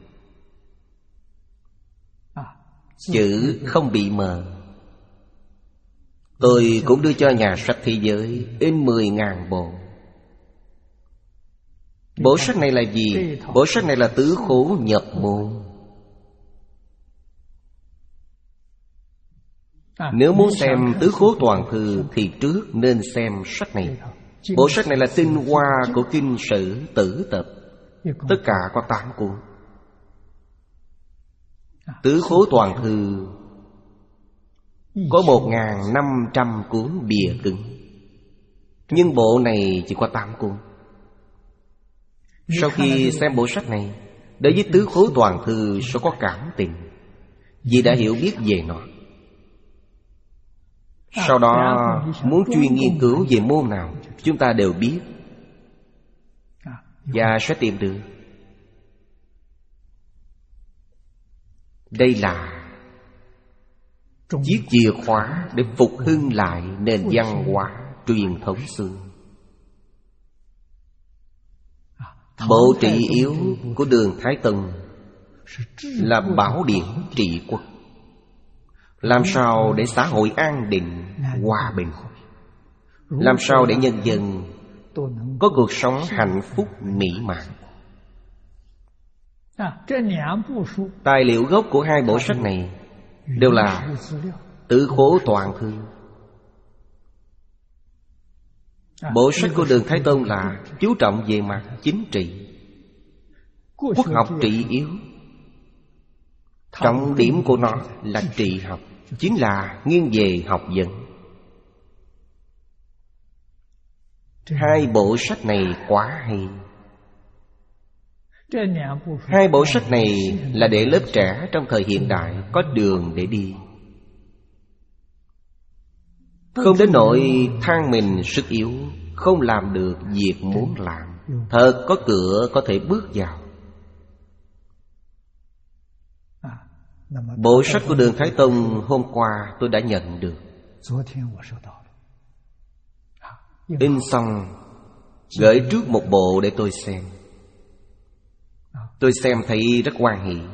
chữ không bị mờ. Tôi cũng đưa cho nhà sách thế giới in mười ngàn bộ. Bộ sách này là gì? Bộ sách này là Tứ Khố nhập môn. Nếu muốn xem Tứ Khố Toàn Thư thì trước nên xem sách này. Bộ sách này là tinh hoa của Kinh Sử Tử Tập. Tất cả có tám cuốn. Tứ Khố Toàn Thư có một nghìn năm trăm cuốn bìa cứng, nhưng bộ này chỉ có tám cuốn. Sau khi xem bộ sách này, đối với Tứ Khố Toàn Thư sẽ có cảm tình, vì đã hiểu biết về nó. Sau đó muốn chuyên nghiên cứu về môn nào, chúng ta đều biết và sẽ tìm được. Đây là chiếc chìa khóa để phục hưng lại nền văn hóa truyền thống xưa. Bộ Trị Yếu của Đường Thái Tông là bảo điển trị quốc. Làm sao để xã hội an định, hòa bình? Làm sao để nhân dân có cuộc sống hạnh phúc mỹ mãn? Tài liệu gốc của hai bộ sách này đều là Tứ Khố Toàn Thư. Bộ sách của Đường Thái Tông là chú trọng về mặt chính trị, quốc học trị yếu. Trọng điểm của nó là trị học, chính là nghiêng về học vấn. Hai bộ sách này quá hay. Hai bộ sách này là để lớp trẻ trong thời hiện đại có đường để đi, không đến nỗi than mình sức yếu, không làm được việc muốn làm. Thật có cửa có thể bước vào. Bộ sách của Đường Thái Tông hôm qua tôi đã nhận được. In xong gửi trước một bộ để tôi xem. Tôi xem thấy rất hoan hỷ.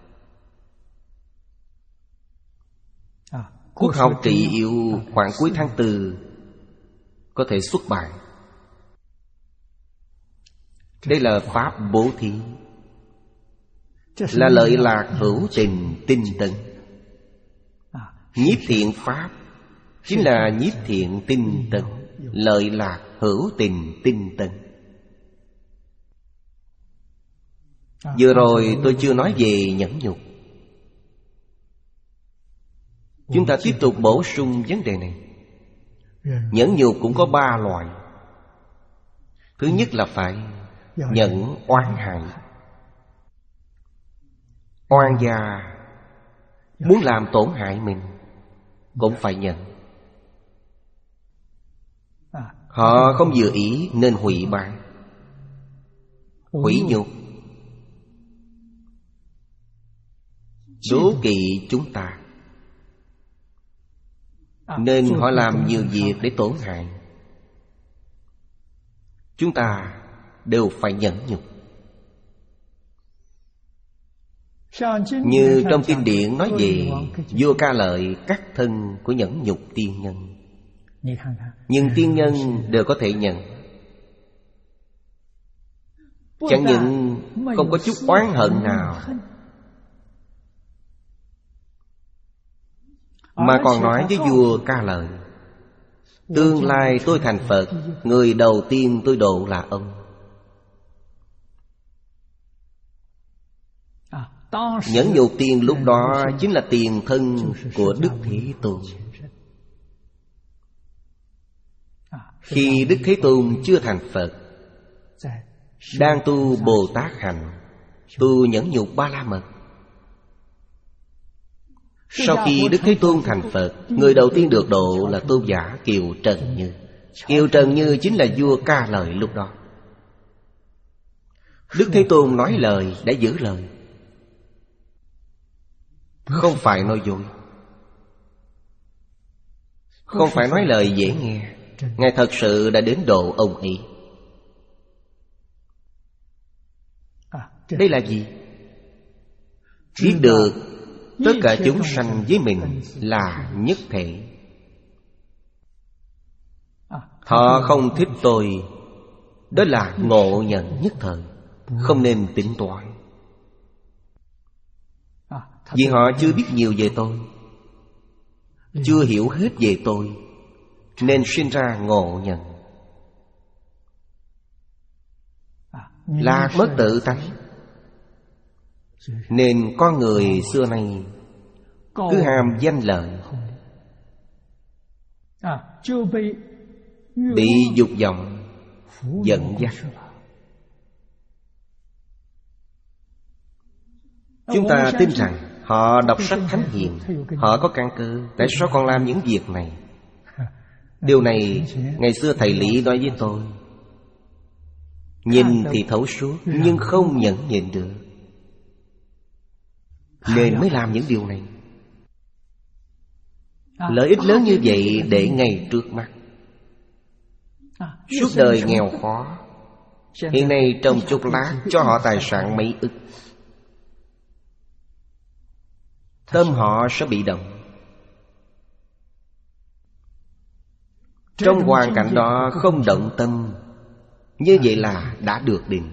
Quốc học trị yếu khoảng cuối tháng tư có thể xuất bản. Đây là pháp bố thí, là lợi lạc hữu tình tinh tấn. Nhiếp thiện pháp chính là nhiếp thiện tinh tấn, lợi lạc hữu tình tinh tấn. Vừa rồi tôi chưa nói về nhẫn nhục. Chúng ta tiếp tục bổ sung vấn đề này. Nhẫn nhục cũng có ba loại. Thứ nhất là phải nhẫn oán hại. Oan gia muốn làm tổn hại mình cũng phải nhận. Họ không vừa ý nên hủy bại, hủy nhục, đố kỵ chúng ta, nên họ làm nhiều việc để tổn hại. Chúng ta đều phải nhẫn nhục. Như trong kinh điển nói về vua Ca Lợi cắt thân của nhẫn nhục tiên nhân. Nhưng tiên nhân đều có thể nhận. Chẳng những không có chút oán hận nào, mà còn nói với vua Ca Lợi: tương lai tôi thành Phật, người đầu tiên tôi độ là ông. Nhẫn nhục tiên lúc đó chính là tiền thân của Đức Thế Tôn. Khi Đức Thế Tôn chưa thành Phật, đang tu Bồ Tát hạnh, tu nhẫn nhục Ba La Mật. Sau khi Đức Thế Tôn thành Phật, người đầu tiên được độ là tôn giả Kiều Trần Như. Kiều Trần Như chính là vua Ca Lợi lúc đó. Đức Thế Tôn nói lời đã giữ lời, không phải nói dối, không phải nói lời dễ nghe. Ngài thật sự đã đến độ ông ấy. Đây là gì? Biết được tất cả chúng sanh với mình là nhất thể. Họ không thích tôi, đó là ngộ nhận nhất thời, không nên tính toán. Vì họ chưa biết nhiều về tôi, chưa hiểu hết về tôi, nên sinh ra ngộ nhận. Lạc mất tự tánh, nên con người xưa nay cứ ham danh lợi, bị dục vọng dẫn dắt. Chúng ta tin rằng họ đọc sách thánh hiền, họ có căn cơ, tại sao còn làm những việc này? Điều này ngày xưa thầy Lý nói với tôi. Nhìn thì thấu suốt, nhưng không nhẫn nhịn được, nên mới làm những điều này. Lợi ích lớn như vậy để ngay trước mắt. Suốt đời nghèo khó, hiện nay trong chốc lát cho họ tài sản mấy ức, tâm họ sẽ bị động. Trong hoàn cảnh đó không động tâm, như vậy là đã được định.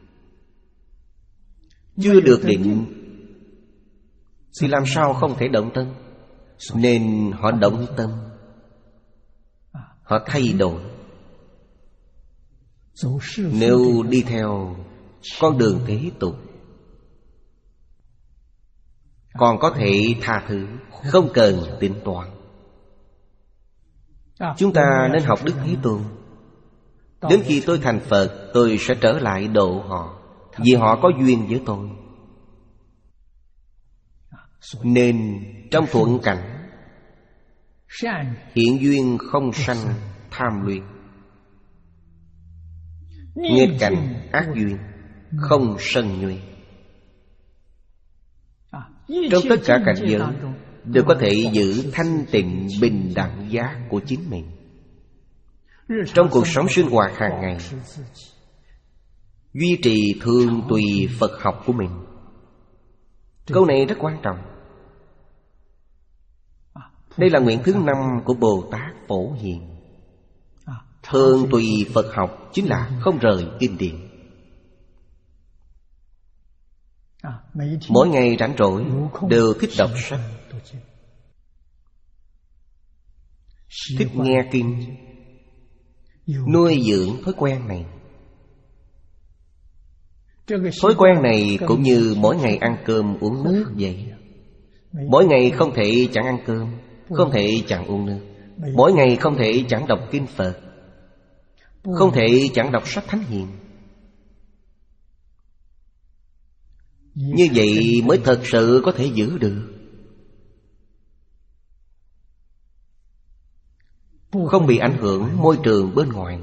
Chưa được định thì làm sao không thể động tâm? Nên họ động tâm, họ thay đổi. Nếu đi theo con đường thế tục, còn có thể tha thứ, không cần tính toán. Chúng ta nên học Đức Thế Tôn. Đến khi tôi thành Phật, tôi sẽ trở lại độ họ, vì họ có duyên với tôi. Nên trong thuận cảnh, hiện duyên không sanh tham luyện, nghịch cảnh ác duyên không sân nhuệ. Trong tất cả cảnh giới đều có thể giữ thanh tịnh bình đẳng giác của chính mình. Trong cuộc sống sinh hoạt hàng ngày, duy trì thường tùy Phật học của mình. Câu này rất quan trọng. Đây là nguyện thứ năm của Bồ Tát Phổ Hiền. Thường tùy Phật học chính là không rời kinh điển. Mỗi ngày rảnh rỗi đều thích đọc sách, thích nghe kinh, nuôi dưỡng thói quen này. Thói quen này cũng như mỗi ngày ăn cơm uống nước vậy. Mỗi ngày không thể chẳng ăn cơm, không thể chẳng uống nước. Mỗi ngày không thể chẳng đọc kinh Phật, không thể chẳng đọc sách thánh hiền. Như vậy mới thật sự có thể giữ được, không bị ảnh hưởng môi trường bên ngoài.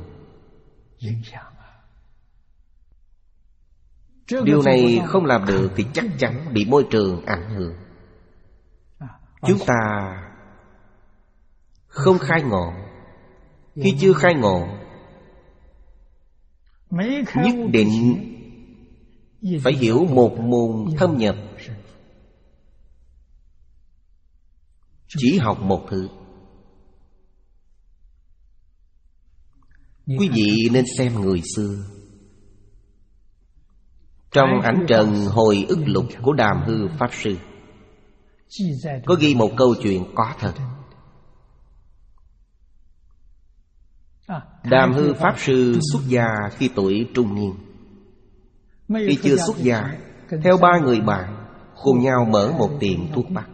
Điều này không làm được thì chắc chắn bị môi trường ảnh hưởng. Chúng ta không khai ngộ. Khi chưa khai ngộ, nhất định phải hiểu một môn thâm nhập. Chỉ học một thứ. Quý vị nên xem người xưa. Trong ảnh trần hồi ức lục của Đàm Hư Pháp Sư có ghi một câu chuyện có thật. Đàm Hư Pháp Sư xuất gia khi tuổi trung niên. Khi chưa xuất gia, theo ba người bạn cùng nhau mở một tiệm thuốc bắc.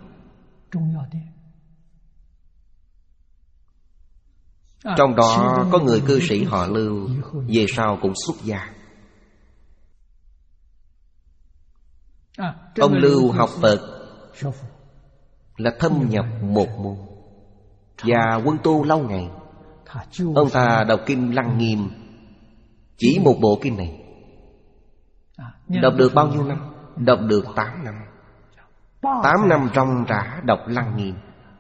Trong đó có người cư sĩ họ Lưu, về sau cũng xuất gia. Ông Lưu học Phật là thâm nhập một môn và quân tu lâu ngày. Ông ta đọc kinh Lăng Nghiêm, chỉ một bộ kinh này. Đọc được bao nhiêu năm? Đọc được tám năm. Tám năm trong rã đọc Lăng Nghiêm,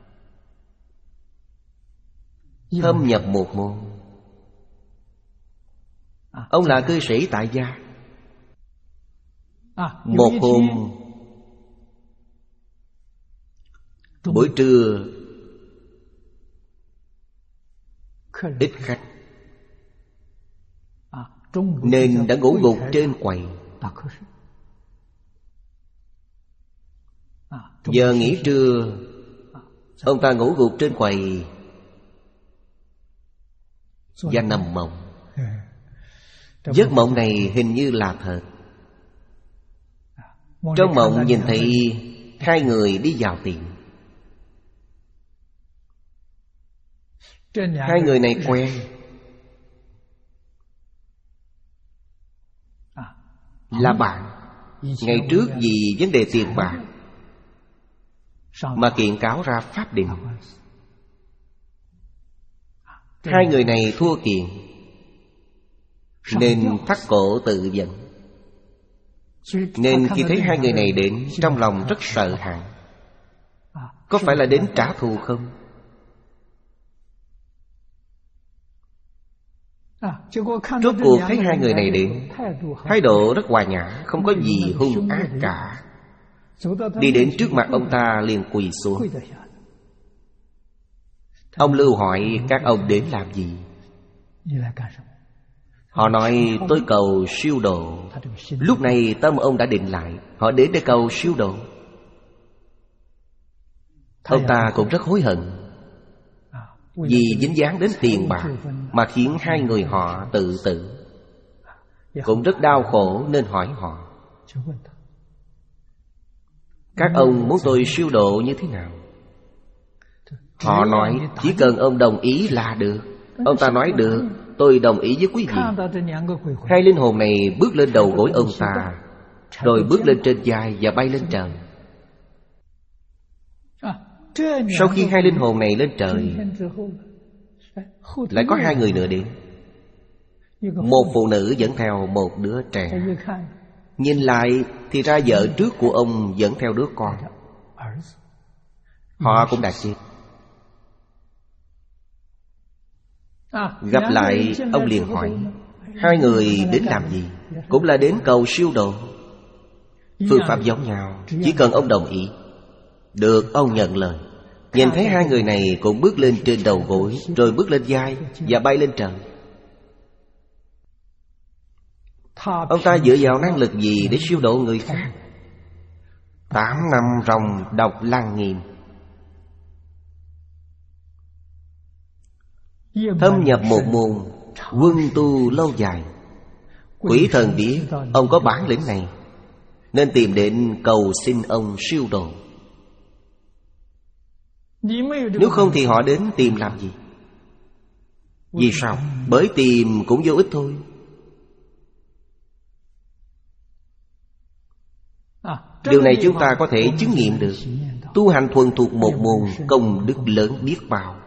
thâm nhập một môn. Ông là cư sĩ tại gia. Một hôm buổi trưa ít khách nên đã ngủ gục trên quầy. Giờ nghỉ trưa, ông ta ngủ gục trên quầy và nằm mộng. Giấc mộng này hình như là thật. Trong mộng nhìn thấy hai người đi vào tiệm. Hai người này quen, là bạn. Ngày trước vì vấn đề tiền bạc mà kiện cáo ra pháp đình. Hai người này thua kiện nên thắt cổ tự vẫn. Nên khi thấy hai người này đến, trong lòng rất sợ hãi. Có phải là đến trả thù không? Rốt cuộc thấy hai người này đến, thái độ rất hòa nhã, không có gì hung ác cả. Đi đến trước mặt ông ta liền quỳ xuống. Ông Lưu hỏi các ông đến làm gì? Họ nói tôi cầu siêu độ. Lúc này tâm ông đã định lại. Họ đến để cầu siêu độ. Ông ta cũng rất hối hận, vì dính dáng đến tiền bạc mà khiến hai người họ tự tử. Cũng rất đau khổ nên hỏi họ: các ông muốn tôi siêu độ như thế nào? Họ nói chỉ cần ông đồng ý là được. Ông ta nói được, tôi đồng ý với quý vị. Hai linh hồn này bước lên đầu gối ông ta, rồi bước lên trên vai và bay lên trời. Sau khi hai linh hồn này lên trời, lại có hai người nữa đến. Một phụ nữ dẫn theo một đứa trẻ. Nhìn lại thì ra vợ trước của ông dẫn theo đứa con. Họ cũng đã chết. Gặp lại ông liền hỏi: Hai người đến làm gì? Cũng là đến cầu siêu độ. Phương pháp giống nhau, chỉ cần ông đồng ý, được ông nhận lời. Nhìn thấy hai người này cũng bước lên trên đầu gối, rồi bước lên vai và bay lên trời. Ông ta dựa vào năng lực gì để siêu độ người khác? Tám năm ròng đọc Lăng Nghiêm, thâm nhập một môn, quân tu lâu dài. Quỷ thần biết ông có bản lĩnh này, nên tìm đến cầu xin ông siêu độ. Nếu không thì họ đến tìm làm gì? Vì sao? Bởi tìm cũng vô ích thôi. Điều này chúng ta có thể chứng nghiệm được. Tu hành thuần thuộc một môn, công đức lớn biết bao.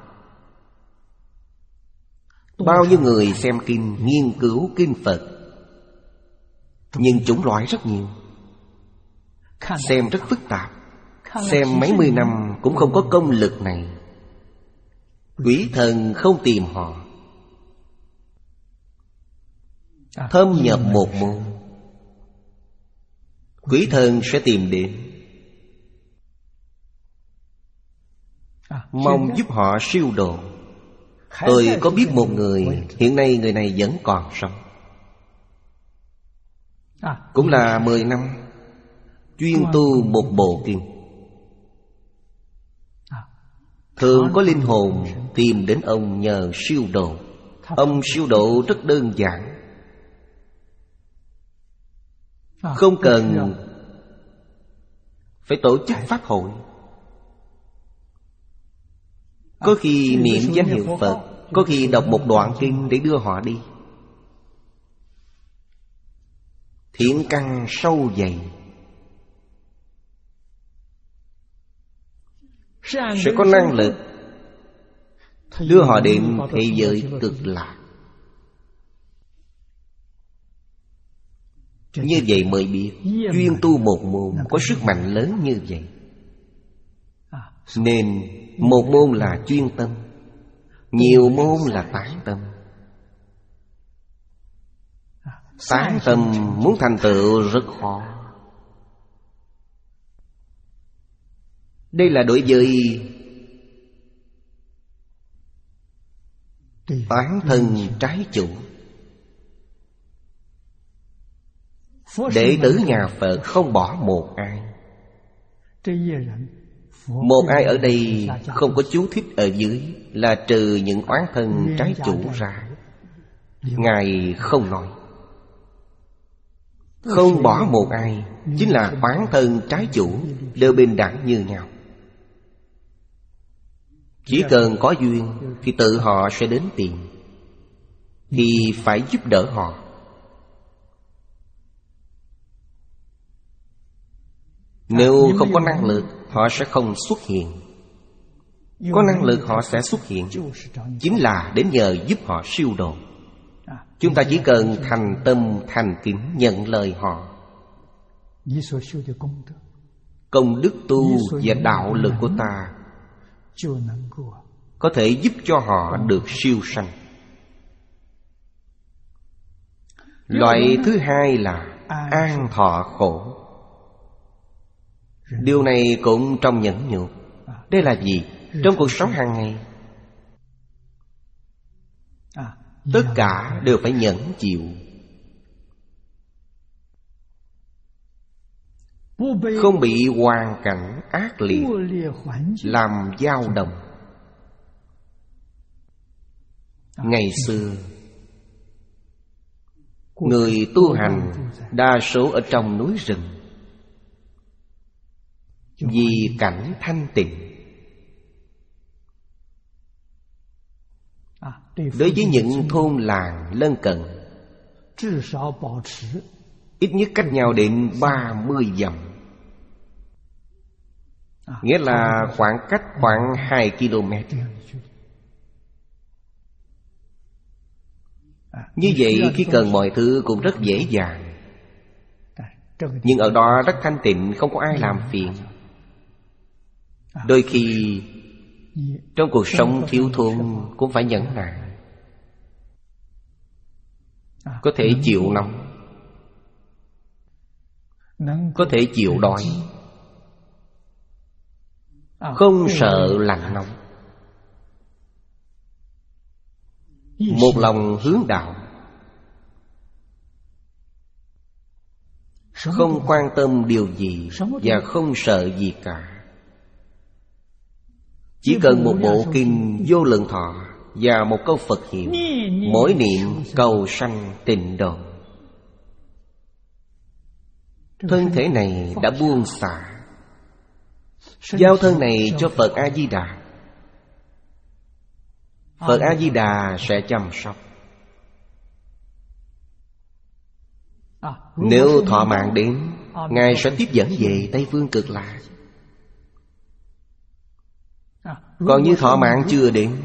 Bao nhiêu người xem kinh, nghiên cứu kinh Phật, nhưng chủng loại rất nhiều. Xem rất phức tạp. Xem mấy mươi năm cũng không có công lực này. Quỷ thần không tìm họ. Thâm nhập một môn, quỷ thần sẽ tìm đến, mong giúp họ siêu độ. Tôi có biết một người, hiện nay người này vẫn còn sống, cũng là mười năm, chuyên tu một bộ kinh. Thường có linh hồn tìm đến ông nhờ siêu độ. Ông siêu độ rất đơn giản, không cần phải tổ chức pháp hội. Có khi niệm danh hiệu Phật, có khi đọc một đoạn kinh để đưa họ đi. Thiện căn sâu dày, sẽ có năng lực đưa họ đến thế giới cực lạc. Như vậy mới biết chuyên tu một môn có sức mạnh lớn như vậy. Nên một môn là chuyên tâm, nhiều môn là tán tâm. Tán tâm muốn thành tựu rất khó. Đây là đối với bản thân trái chủ. Đệ tử nhà Phật không bỏ một ai. Một ai ở đây không có chú thích ở dưới, là trừ những oán thân trái chủ ra. Ngài không nói. Không bỏ một ai, chính là oán thân trái chủ đều bình đẳng như nhau. Chỉ cần có duyên thì tự họ sẽ đến tìm, thì phải giúp đỡ họ. Nếu không có năng lực, họ sẽ không xuất hiện. Có năng lực họ sẽ xuất hiện, chính là đến nhờ giúp họ siêu độ. Chúng ta chỉ cần thành tâm thành kính nhận lời họ. Công đức tu và đạo lực của ta có thể giúp cho họ được siêu sanh. Loại thứ hai là an thọ khổ. Điều này cũng trong nhẫn nhục. Đây là gì? Trong cuộc sống hàng ngày, tất cả đều phải nhẫn chịu. Không bị hoàn cảnh ác liệt làm dao động. Ngày xưa, người tu hành đa số ở trong núi rừng, vì cảnh thanh tịnh. Đối với những thôn làng lân cận, ít nhất cách nhau đến ba mươi dặm, nghĩa là khoảng cách khoảng hai ki lô mét. Như vậy khi cần mọi thứ cũng rất dễ dàng. Nhưng ở đó rất thanh tịnh, không có ai làm phiền. Đôi khi trong cuộc sống thiếu thốn cũng phải nhẫn nại. có thể chịu nóng, có thể chịu đói, không sợ lạnh nóng. Một lòng hướng đạo, không quan tâm điều gì và không sợ gì cả. Chỉ cần một bộ kinh Vô Lượng Thọ và một câu Phật hiệu, mỗi niệm cầu sanh tịnh độ. Thân thể này đã buông xả, giao thân này cho Phật A-di-đà. Phật A-di-đà sẽ chăm sóc. Nếu thọ mạng đến, Ngài sẽ tiếp dẫn về Tây Phương Cực Lạc. Còn như thọ mạng chưa đến,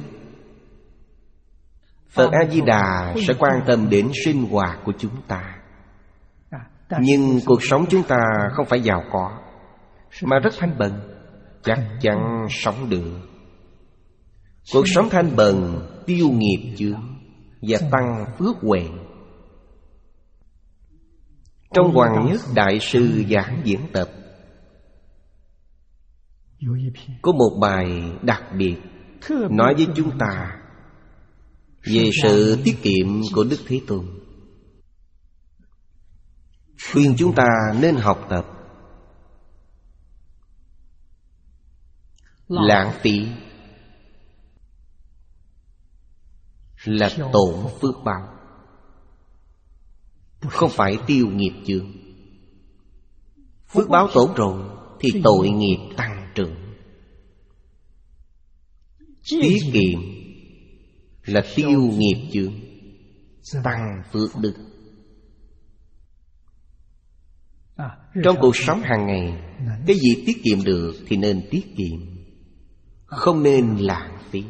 Phật A-di-đà sẽ quan tâm đến sinh hoạt của chúng ta. Nhưng cuộc sống chúng ta không phải giàu có, mà rất thanh bần, chắc chắn sống được. Cuộc sống thanh bần tiêu nghiệp chướng và tăng phước huệ. Trong Hoàng Nhất Đại Sư giảng diễn tập có một bài đặc biệt nói với chúng ta về sự tiết kiệm của Đức Thế Tôn. Khuyên chúng ta nên học tập. Lãng phí là tổn phước báo, không phải tiêu nghiệp chướng. Phước báo tổn rồi thì tội nghiệp tăng trưởng. Tiết kiệm là tiêu nghiệp chướng, tăng phước đức. Trong cuộc sống hàng ngày, cái gì tiết kiệm được thì nên tiết kiệm, không nên lãng phí.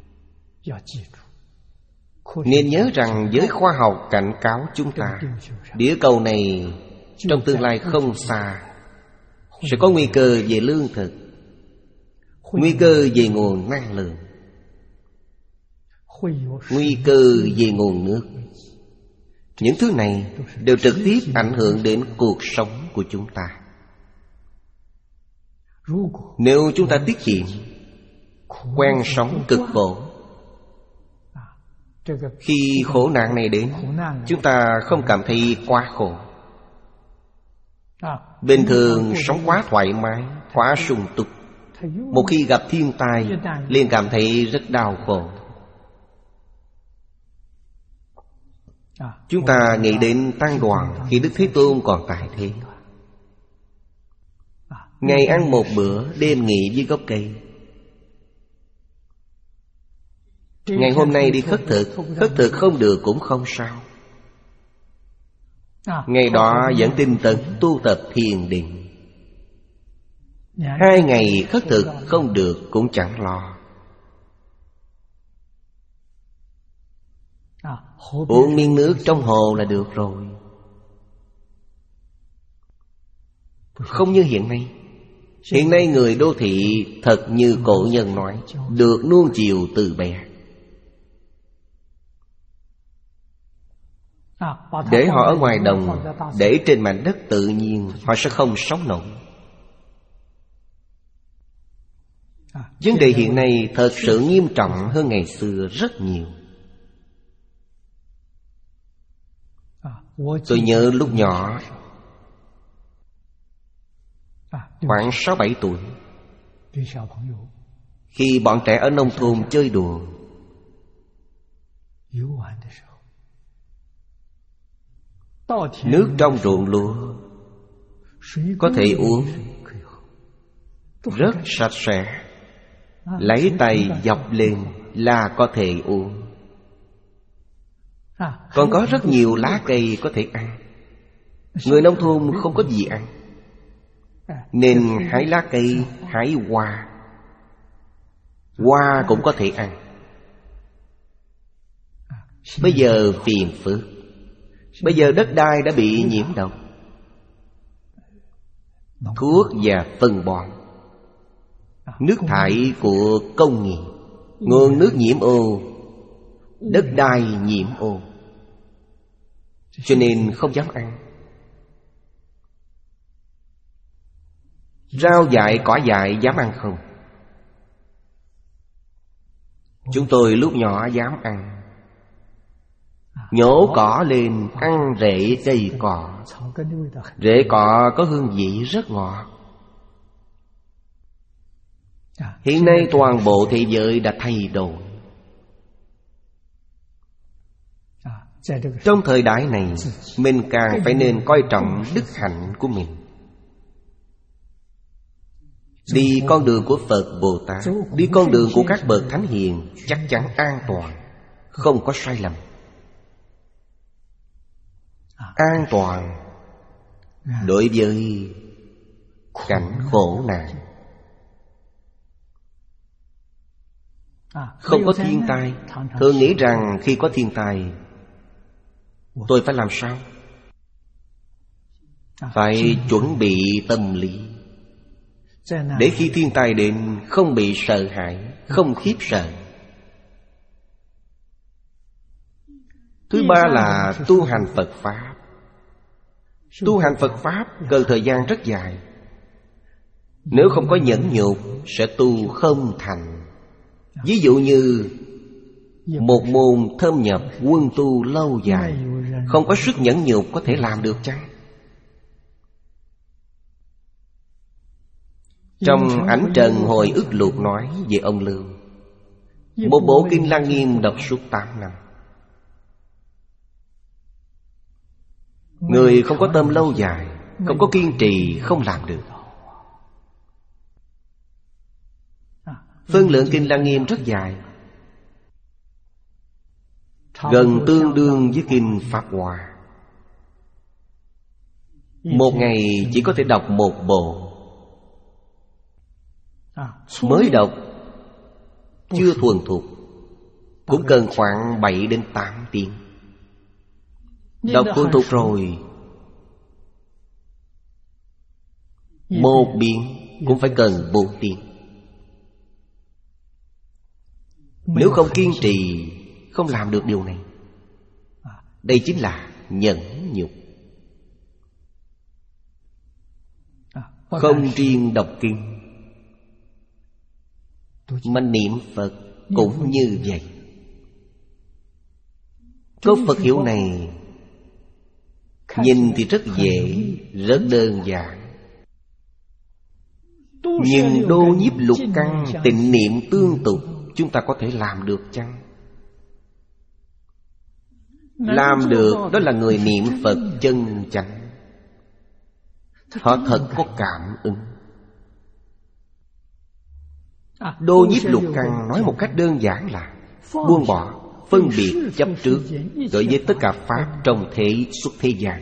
Nên nhớ rằng giới khoa học cảnh cáo chúng ta, địa cầu này trong tương lai không xa sẽ có nguy cơ về lương thực, nguy cơ về nguồn năng lượng, nguy cơ về nguồn nước. Những thứ này đều trực tiếp ảnh hưởng đến cuộc sống của chúng ta. Nếu chúng ta tiết kiệm, quen sống cực khổ, khi khổ nạn này đến, chúng ta không cảm thấy quá khổ. Bình thường sống quá thoải mái, quá sung túc. Một khi gặp thiên tai, liền cảm thấy rất đau khổ. Chúng ta nghĩ đến tăng đoàn khi Đức Thế Tôn còn tại thế. Ngày ăn một bữa, đêm nghỉ dưới gốc cây. Ngày hôm nay đi khất thực, khất thực không được cũng không sao. Ngày đó vẫn tinh tấn tu tập thiền định. Hai ngày khất thực không được cũng chẳng lo. Uống miếng nước trong hồ là được rồi. Không như hiện nay. Hiện nay người đô thị thật như cổ nhân nói, được nuông chiều từ bé. Để họ ở ngoài đồng, để trên mảnh đất tự nhiên, họ sẽ không sống nổi. Vấn đề hiện nay thật sự nghiêm trọng hơn ngày xưa rất nhiều. Tôi nhớ lúc nhỏ, khoảng sáu bảy tuổi, khi bọn trẻ ở nông thôn chơi đùa, nước trong ruộng lúa có thể uống, rất sạch sẽ. Lấy tay dọc lên là có thể uống. Còn có rất nhiều lá cây có thể ăn. Người nông thôn không có gì ăn, nên hái lá cây, hái hoa. Hoa cũng có thể ăn. Bây giờ phiền phức. Bây giờ đất đai đã bị nhiễm độc, thuốc và phân bón, nước thải của công nghiệp, nguồn nước nhiễm ô, đất đai nhiễm ô. cho nên không dám ăn. Rau dại, cỏ dại dám ăn không? Chúng tôi lúc nhỏ dám ăn. Nhổ cỏ lên ăn rễ cây cỏ. Rễ cỏ có hương vị rất ngọt. Hiện nay toàn bộ thế giới đã thay đổi. Trong thời đại này, mình càng phải nên coi trọng đức hạnh của mình. Đi con đường của Phật Bồ Tát, đi con đường của các bậc thánh hiền, chắc chắn an toàn, không có sai lầm. An toàn đối với cảnh khổ nạn. Không có thiên tai. Thường nghĩ rằng khi có thiên tai, tôi phải làm sao? Phải chuẩn bị tâm lý, để khi thiên tai đến không bị sợ hãi, không khiếp sợ. Thứ ba là tu hành Phật Pháp. Tu hành Phật Pháp cần thời gian rất dài. Nếu không có nhẫn nhục sẽ tu không thành. Ví dụ như một môn thâm nhập quân tu lâu dài, không có sức nhẫn nhục có thể làm được chăng? Trong Ảnh Trần Hồi Ức Lục nói về ông Lưu, một bộ Kinh Lăng Nghiêm đọc suốt tám năm. Người không có tâm lâu dài, không có kiên trì, không làm được. Phân lượng Kinh Lăng Nghiêm rất dài, gần tương đương với Kinh Pháp Hoa. Một ngày chỉ có thể đọc một bộ. Mới đọc, chưa thuần thục, cũng cần khoảng bảy đến tám tiếng. Đọc thuần thục rồi, một biến cũng phải cần bốn tiếng. Nếu không kiên trì, không làm được điều này. Đây chính là nhẫn nhục. Không riêng đọc kinh, mà niệm Phật cũng như vậy. Câu Phật hiệu này nhìn thì rất dễ, rất đơn giản, nhưng đô nhiếp lục căn, tịnh niệm tương tục, chúng ta có thể làm được chăng? Làm được đó là người niệm Phật chân chánh. Họ thật có cảm ứng. Đô nhiếp lục căn nói một cách đơn giản là buông bỏ, phân biệt chấp trước đối với tất cả pháp trong thế xuất thế gian.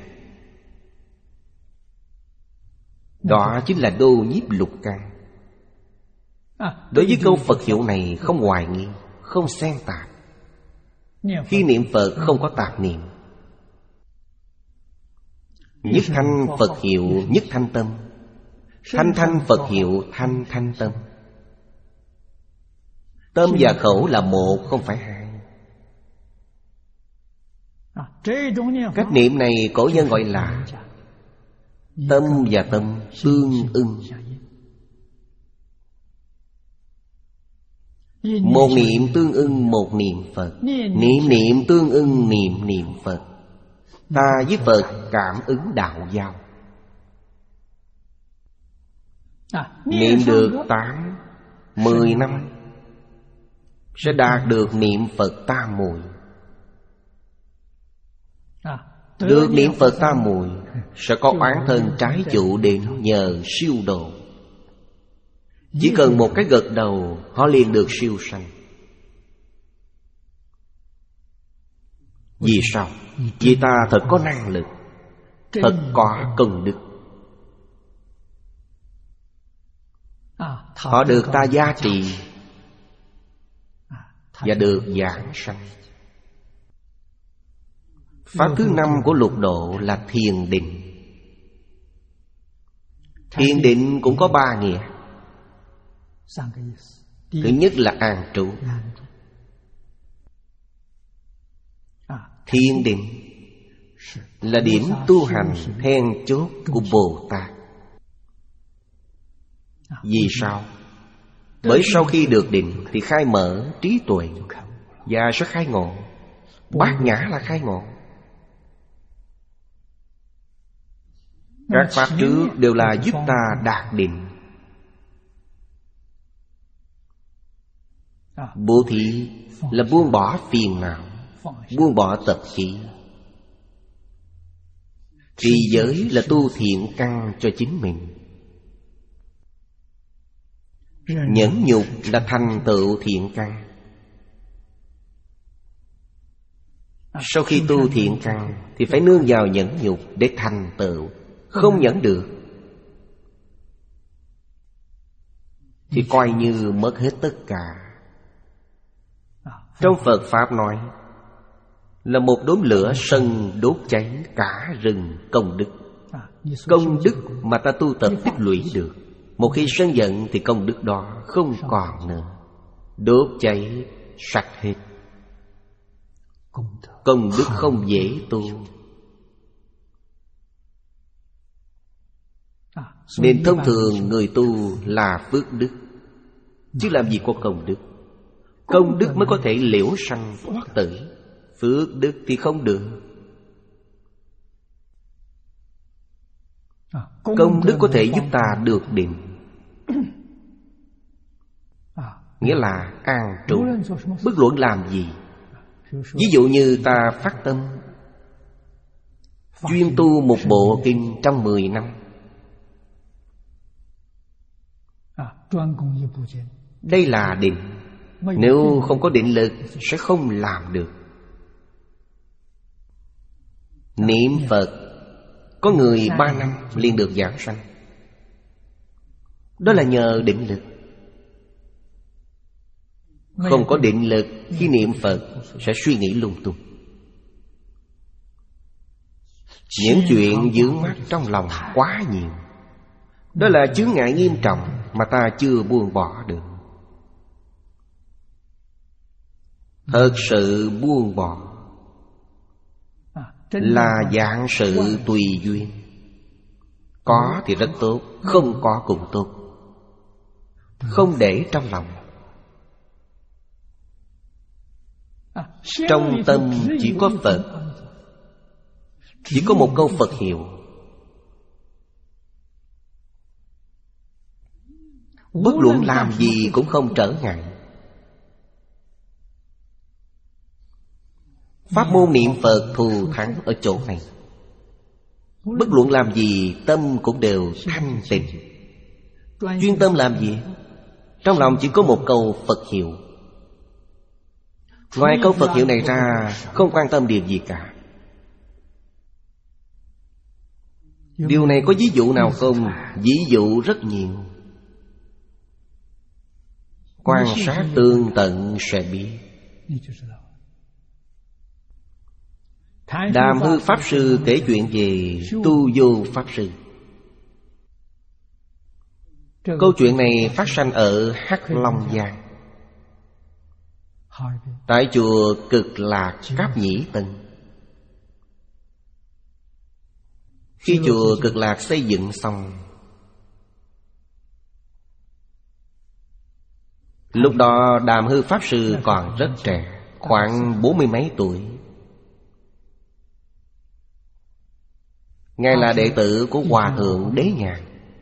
Đó chính là đô nhiếp lục căn. Đối với câu Phật hiệu này không hoài nghi, không xen tạp. Khi niệm Phật không có tạp niệm. Nhất thanh Phật hiệu nhất thanh tâm, thanh thanh Phật hiệu thanh thanh tâm. Tâm và khẩu là một, không phải hai. Cách niệm này cổ nhân gọi là tâm và tâm tương ưng. Một niệm tương ưng một niệm Phật, niệm niệm tương ưng niệm niệm Phật. Ta với Phật cảm ứng đạo giao. Niệm được tám, mười năm sẽ đạt được niệm Phật tam muội. Được niệm Phật tam muội sẽ có oán thân trái chủ đến nhờ siêu độ. Chỉ cần một cái gật đầu, họ liền được siêu sanh. Vì sao? Vì ta thật có năng lực, thật có công đức. Họ được ta gia trì và được giảng sanh. Pháp thứ năm của lục độ là thiền định. Thiền định cũng có ba nghĩa. Thứ nhất là an trú. Thiền định là điểm tu hành then chốt của Bồ Tát. Vì sao? Bởi sau khi được định thì khai mở trí tuệ và sẽ khai ngộ. Bát nhã là khai ngộ. Các pháp trước đều là giúp ta đạt định. Bố thí là buông bỏ phiền não, buông bỏ tập khí. Trì giới là tu thiện căn cho chính mình. Nhẫn nhục là thành tựu thiện căn. Sau khi tu thiện căn thì phải nương vào nhẫn nhục để thành tựu. Không nhẫn được thì coi như mất hết tất cả. Trong Phật Pháp nói là một đốm lửa sân đốt cháy cả rừng công đức. Công đức mà ta tu tập tích lũy được, một khi sân giận thì công đức đó không còn nữa. Đốt cháy sạch hết. Công đức không dễ tu. Nên thông thường người tu là phước đức, chứ làm gì có công đức. Công đức mới có thể liễu sanh thoát tử. Phước đức thì không được. Công đức có thể giúp ta được định, nghĩa là an trụ. Bất luận làm gì. Ví dụ như ta phát tâm chuyên tu một bộ kinh trong mười năm. Đây là định. Nếu không có định lực sẽ không làm được. Niệm Phật, có người ba năm liền được giảng sanh. Đó là nhờ định lực. Không có định lực, khi niệm Phật sẽ suy nghĩ lung tung. Những chuyện vướng mắc trong lòng quá nhiều. Đó là chướng ngại nghiêm trọng mà ta chưa buông bỏ được. Thật sự buông bỏ là dạng sự tùy duyên. Có thì rất tốt, không có cũng tốt. Không để trong lòng. Trong tâm chỉ có Phật, chỉ có một câu Phật hiệu. Bất luận làm gì cũng không trở ngại. Pháp môn niệm Phật thù thắng ở chỗ này. Bất luận làm gì tâm cũng đều thanh tịnh. Chuyên tâm làm gì? Trong lòng chỉ có một câu Phật hiệu. Ngoài câu Phật hiệu này ra, không quan tâm điều gì cả. Điều này có ví dụ nào không? Ví dụ rất nhiều. Quan sát tường tận sẽ biết. Đàm Hư Pháp Sư kể chuyện về Tu Vô Pháp Sư. Câu chuyện này phát sanh ở Hắc Long Giang, tại chùa Cực Lạc Cáp Nhĩ Tân. Khi chùa Cực Lạc xây dựng xong, lúc đó Đàm Hư Pháp Sư còn rất trẻ, khoảng bốn mươi mấy tuổi. Ngài là đệ tử của Hòa Thượng Đế Nhàn.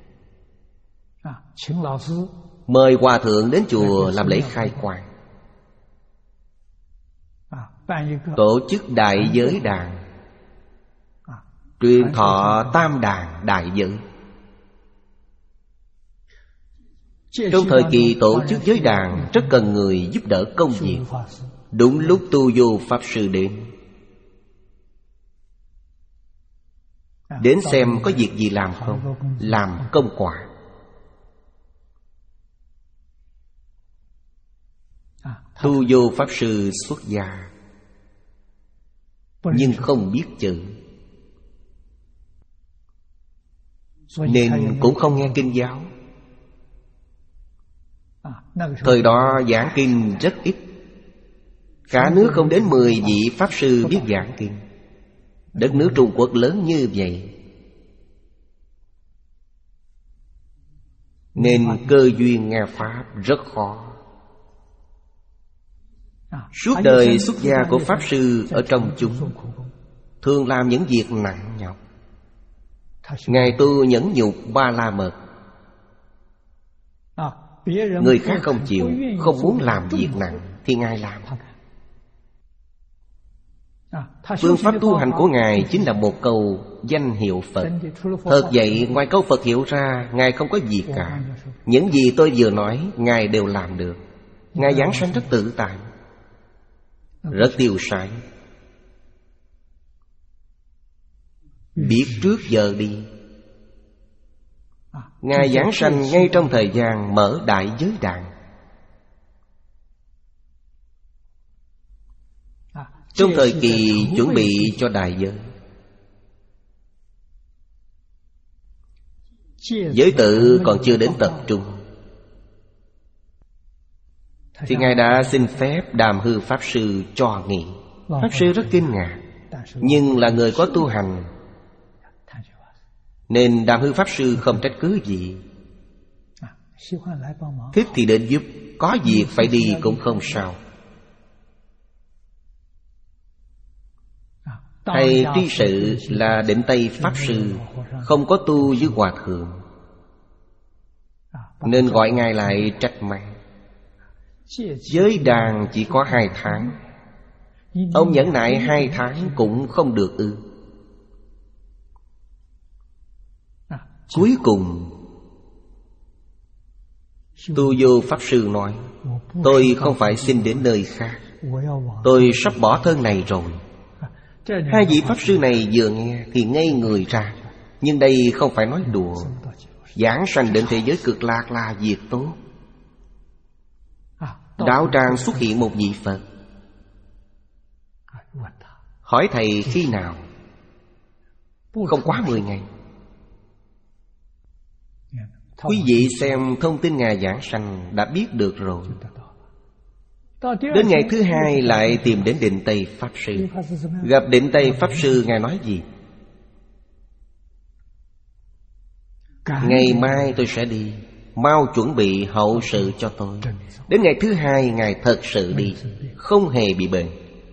Mời Hòa Thượng đến chùa làm lễ khai quang, tổ chức đại giới đàn, truyền thọ tam đàn đại giới. Trong thời kỳ tổ chức giới đàn rất cần người giúp đỡ công việc. Đúng lúc Tu Vô Pháp Sư đến, đến xem có việc gì làm không, làm công quả. Tu Vô Pháp Sư xuất gia nhưng không biết chữ, nên cũng không nghe kinh giáo. Thời đó giảng kinh rất ít, cả nước không đến mười vị Pháp Sư biết giảng kinh. Đất nước Trung Quốc lớn như vậy, nên cơ duyên nghe Pháp rất khó. Suốt đời xuất gia của Pháp Sư ở trong chúng thường làm những việc nặng nhọc. Ngài tu nhẫn nhục Ba La Mật. Người khác không chịu, không muốn làm việc nặng thì Ngài làm. Phương pháp tu hành của Ngài chính là một câu danh hiệu Phật. Thật vậy, ngoài câu Phật hiệu ra, Ngài không có gì cả. Những gì tôi vừa nói, Ngài đều làm được. Ngài giảng sanh rất tự tại, rất tiêu sái, biết trước giờ đi. Ngài giảng sanh ngay trong thời gian mở đại giới đàn. Trong thời kỳ chuẩn bị cho đại giới, giới tự còn chưa đến tập trung, thì Ngài đã xin phép Đàm Hư Pháp Sư cho nghỉ. Pháp Sư rất kinh ngạc, nhưng là người có tu hành, nên Đàm Hư Pháp Sư không trách cứ gì. Thích thì đến giúp, có việc phải đi cũng không sao. Thầy tri sự là Định Tây Pháp Sư, không có tu với Hòa Thượng, nên gọi Ngài lại trách mắng. Giới đàn chỉ có hai tháng, ông nhẫn nại hai tháng cũng không được ư? Cuối cùng Tu Vô Pháp Sư nói, tôi không phải xin đến nơi khác, tôi sắp bỏ thân này rồi. Hai vị Pháp Sư này vừa nghe thì ngây người ra. Nhưng đây không phải nói đùa. Giảng sanh đến thế giới cực lạc là việc tốt. Đạo tràng xuất hiện một vị Phật. Hỏi thầy khi nào? Không quá mười ngày. Quý vị xem thông tin Ngài giảng sanh đã biết được rồi. Đến ngày thứ hai lại tìm đến Định Tây Pháp Sư. Gặp Định Tây Pháp Sư, Ngài nói gì? Ngày mai tôi sẽ đi, mau chuẩn bị hậu sự cho tôi. Đến ngày thứ hai Ngài thật sự đi, không hề bị bệnh.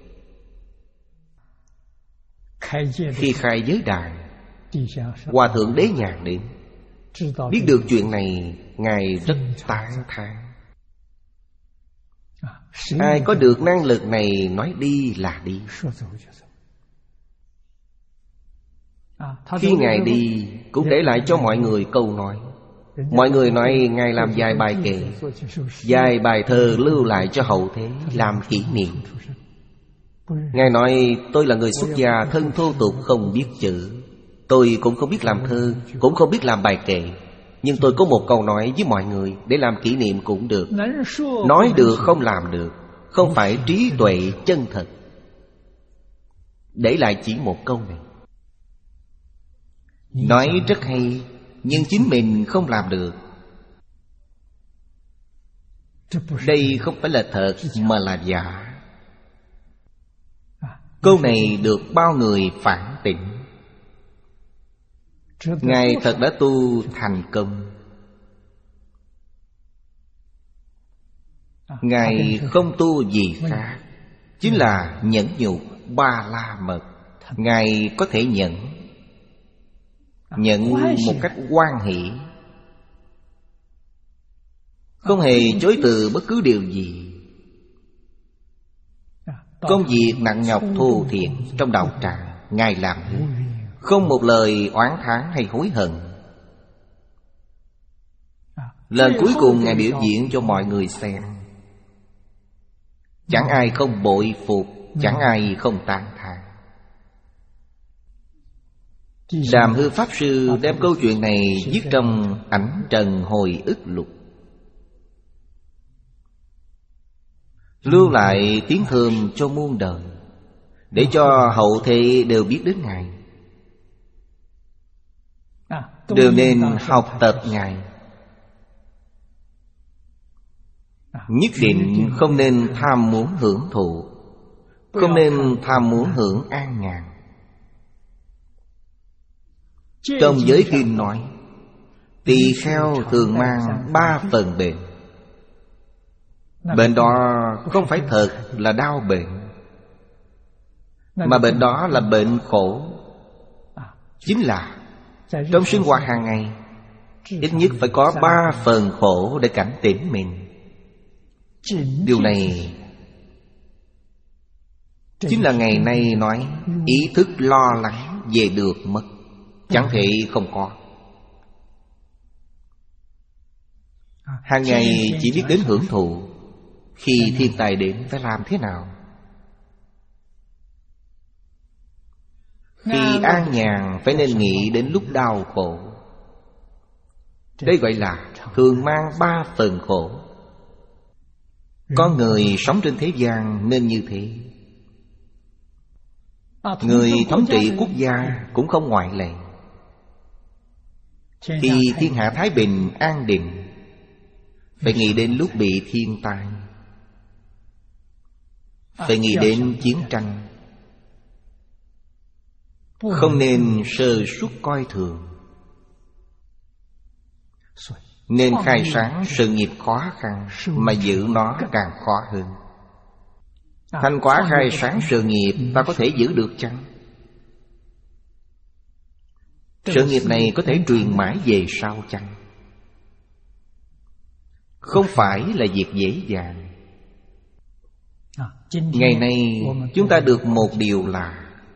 Khi khai giới đàn, Hòa Thượng Đế Nhàn đến, biết được chuyện này, Ngài rất tán thán. Ai có được năng lực này nói đi là đi. Khi Ngài đi cũng để lại cho mọi người câu nói. Mọi người nói Ngài làm vài bài kệ, vài bài thơ lưu lại cho hậu thế làm kỷ niệm. Ngài nói tôi là người xuất gia thân thô tục không biết chữ, tôi cũng không biết làm thơ, cũng không biết làm bài kệ, nhưng tôi có một câu nói với mọi người để làm kỷ niệm cũng được. Nói được không làm được, không phải trí tuệ chân thật. Để lại chỉ một câu này. Nói rất hay, nhưng chính mình không làm được. Đây không phải là thật mà là giả. Câu này được bao người phản tỉnh. Ngài thật đã tu thành công. Ngài không tu gì khác, chính là nhẫn nhục Ba La Mật. Ngài có thể nhận, nhận một cách hoan hỷ, không hề chối từ bất cứ điều gì. Công việc nặng nhọc thô thiện trong đạo tràng Ngài làm hết, không một lời oán thán hay hối hận. Lần cuối cùng Ngài biểu diễn cho mọi người xem, chẳng ai không bội phục, chẳng ai không tán thán. Đàm Hư Pháp Sư đem câu chuyện này viết trong Ảnh Trần Hồi Ức Lục, lưu lại tiếng thơm cho muôn đời, để cho hậu thế đều biết đến Ngài, đều nên học tập Ngài. Nhất định không nên tham muốn hưởng thụ, không nên tham muốn hưởng an nhàn. Trong giới kinh nói, tỳ kheo thường mang ba phần bệnh. Bệnh đó không phải thật là đau bệnh, mà bệnh đó là bệnh khổ. Chính là trong sinh hoạt hàng ngày, ít nhất phải có ba phần khổ để cảnh tỉnh mình. Điều này chính là ngày nay nói ý thức lo lắng về được mất, chẳng thể không có. Hàng ngày chỉ biết đến hưởng thụ. Khi thiên tai đến phải làm thế nào? Khi an nhàn phải nên nghĩ đến lúc đau khổ. Đây gọi là thường mang ba phần khổ. Có người sống trên thế gian nên như thế. Người thống trị quốc gia cũng không ngoại lệ. Khi thiên hạ thái bình an định, phải nghĩ đến lúc bị thiên tai, phải nghĩ đến chiến tranh. Không nên sơ suất coi thường. Nên khai sáng sự nghiệp khó khăn, mà giữ nó càng khó hơn. Thành quả khai sáng sự nghiệp ta có thể giữ được chăng? Sự nghiệp này có thể truyền mãi về sau chăng? Không phải là việc dễ dàng. Ngày nay chúng ta được một điều là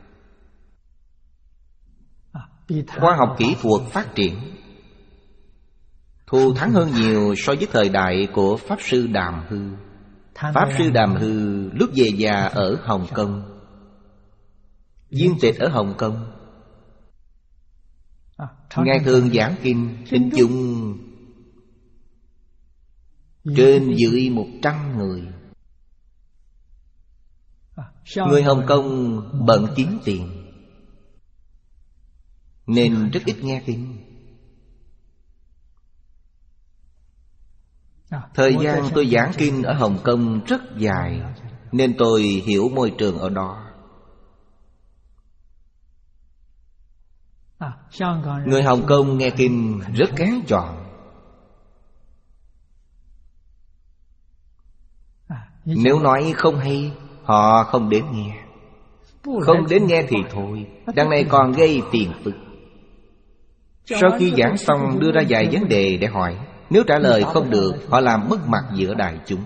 khoa học kỹ thuật phát triển, thù thắng hơn nhiều so với thời đại của Pháp Sư Đàm Hư. Pháp Sư Đàm Hư lúc về già ở Hồng Kông, viên tịch ở Hồng Kông. Ngài thường giảng kinh, thính chúng trên dưới một trăm người. Người Hồng Kông bận kiếm tiền nên rất ít nghe kinh. Thời gian tôi giảng kinh ở Hồng Kông rất dài, nên tôi hiểu môi trường ở đó. Người Hồng Kông nghe kinh rất kén chọn. Nếu nói không hay, họ không đến nghe. Không đến nghe thì thôi, đằng này còn gây phiền phức. Sau khi giảng xong đưa ra vài vấn đề để hỏi. Nếu trả lời không được, họ làm mất mặt giữa đại chúng.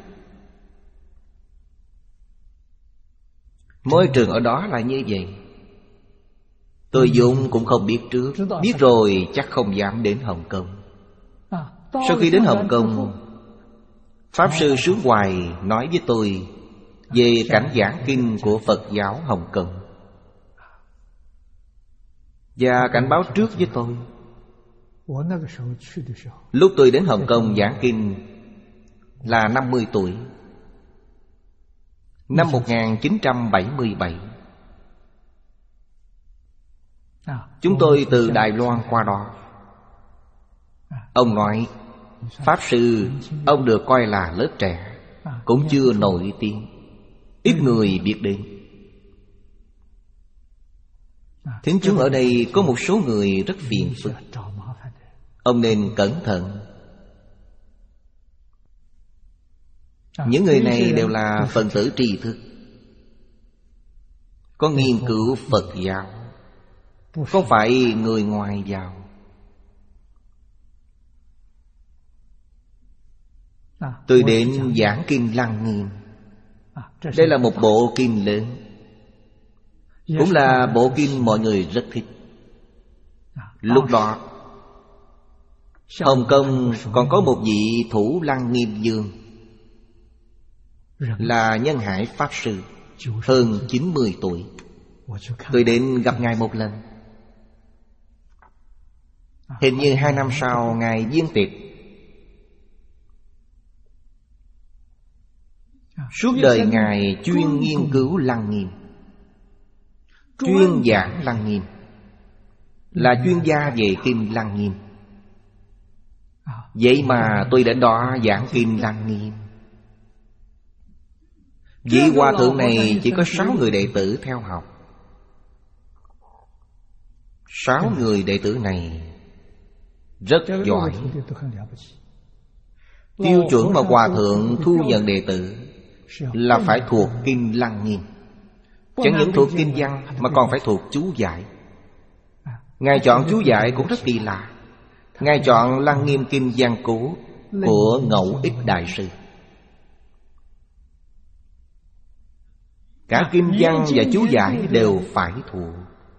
Môi trường ở đó là như vậy. Tôi vốn cũng không biết trước. Biết rồi chắc không dám đến Hồng Kông. Sau khi đến Hồng Kông, Pháp Sư Sướng Hoài nói với tôi về cảnh giảng kinh của Phật giáo Hồng Kông, và cảnh báo trước với tôi. Lúc tôi đến Hồng Kông giảng kinh là năm mươi tuổi, năm một nghìn chín trăm bảy mươi bảy. Chúng tôi từ Đài Loan qua đó. Ông nói, Pháp Sư, ông được coi là lớp trẻ, cũng chưa nổi tiếng, ít người biết đến. Thính chúng ở đây có một số người rất phiền phức, ông nên cẩn thận. Những người này đều là phần tử tri thức, có nghiên cứu Phật giáo, không phải người ngoài vào. Tôi đến giảng kinh Lăng Nghiêm. Đây là một bộ kinh lớn, cũng là bộ kinh mọi người rất thích. Lúc đó Hồng Kông còn có một vị thủ Lăng Nghiêm vương, là Nhân Hải Pháp Sư, hơn chín mươi tuổi. Tôi đến gặp Ngài một lần. Hình như hai năm sau Ngài viên tịch. Suốt đời Ngài chuyên nghiên cứu Lăng Nghiêm, chuyên giảng Lăng Nghiêm, là chuyên gia về kinh Lăng Nghiêm. Vậy mà tôi đến đó giảng kinh Lăng Nghiêm. Vị hòa thượng này chỉ có sáu người đệ tử theo học. Sáu người đệ tử này rất giỏi. Tiêu chuẩn mà Hòa Thượng thu nhận đệ tử là phải thuộc Kinh Lăng Nghiêm. Chẳng những thuộc kinh văn mà còn phải thuộc chú giải. Ngài chọn chú giải cũng rất kỳ lạ. Ngài chọn Lăng Nghiêm Kinh Văn Cố của Ngẫu Ích Đại Sư. Cả kinh văn và chú giải đều phải thuộc.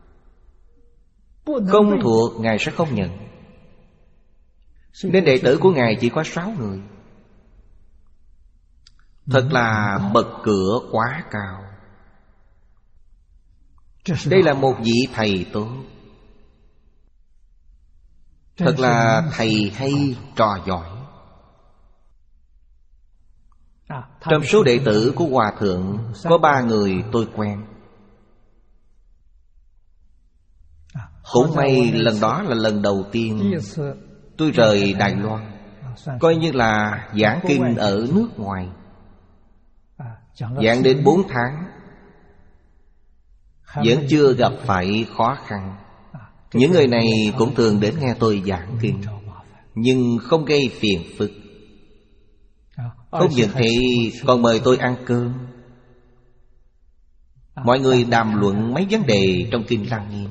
Không thuộc Ngài sẽ không nhận. Nên đệ tử của Ngài chỉ có sáu người. Thật là bậc cửa quá cao. Đây là một vị thầy tốt. Thật là thầy hay, trò giỏi. Trong số đệ tử của Hòa Thượng có ba người tôi quen. Cũng may lần đó là lần đầu tiên tôi rời Đài Loan, coi như là giảng kinh ở nước ngoài. Giảng đến bốn tháng vẫn chưa gặp phải khó khăn. Những người này cũng thường đến nghe tôi giảng kinh, nhưng không gây phiền phức. Không những thế còn mời tôi ăn cơm. Mọi người đàm luận mấy vấn đề trong Kinh Lăng Nghiêm.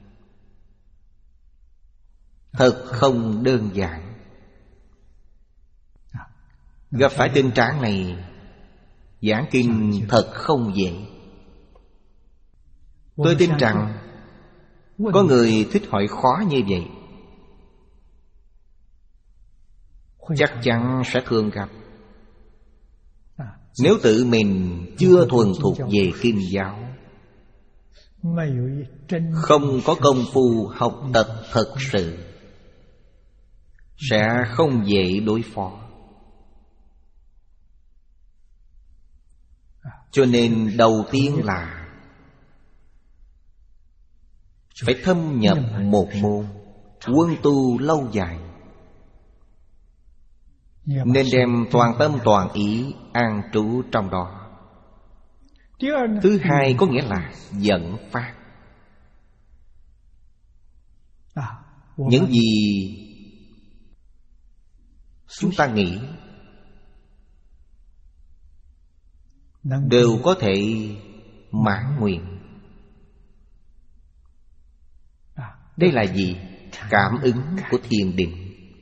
Thật không đơn giản. Gặp phải tình trạng này, giảng kinh thật không dễ. Tôi tin rằng có người thích hỏi khó như vậy, chắc chắn sẽ thường gặp. Nếu tự mình chưa thuần thục về kinh giáo, không có công phu học tập thật sự, sẽ không dễ đối phó. Cho nên đầu tiên là phải thâm nhập một môn, quân tu lâu dài. Nên đem toàn tâm toàn ý an trú trong đó. Thứ hai có nghĩa là dẫn phát. Những gì chúng ta nghĩ đều có thể mãn nguyện. Đây là gì? Cảm ứng của thiền định.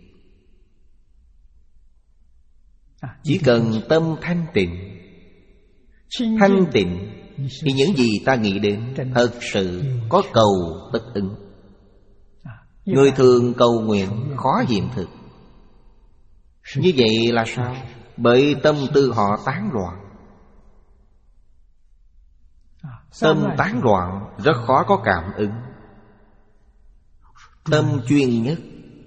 Chỉ cần tâm thanh tịnh, thanh tịnh thì những gì ta nghĩ đến thật sự có cầu tất ứng. Người thường cầu nguyện khó hiện thực. Như vậy là sao? Bởi tâm tư họ tán loạn. Tâm tán loạn rất khó có cảm ứng. Tâm chuyên nhất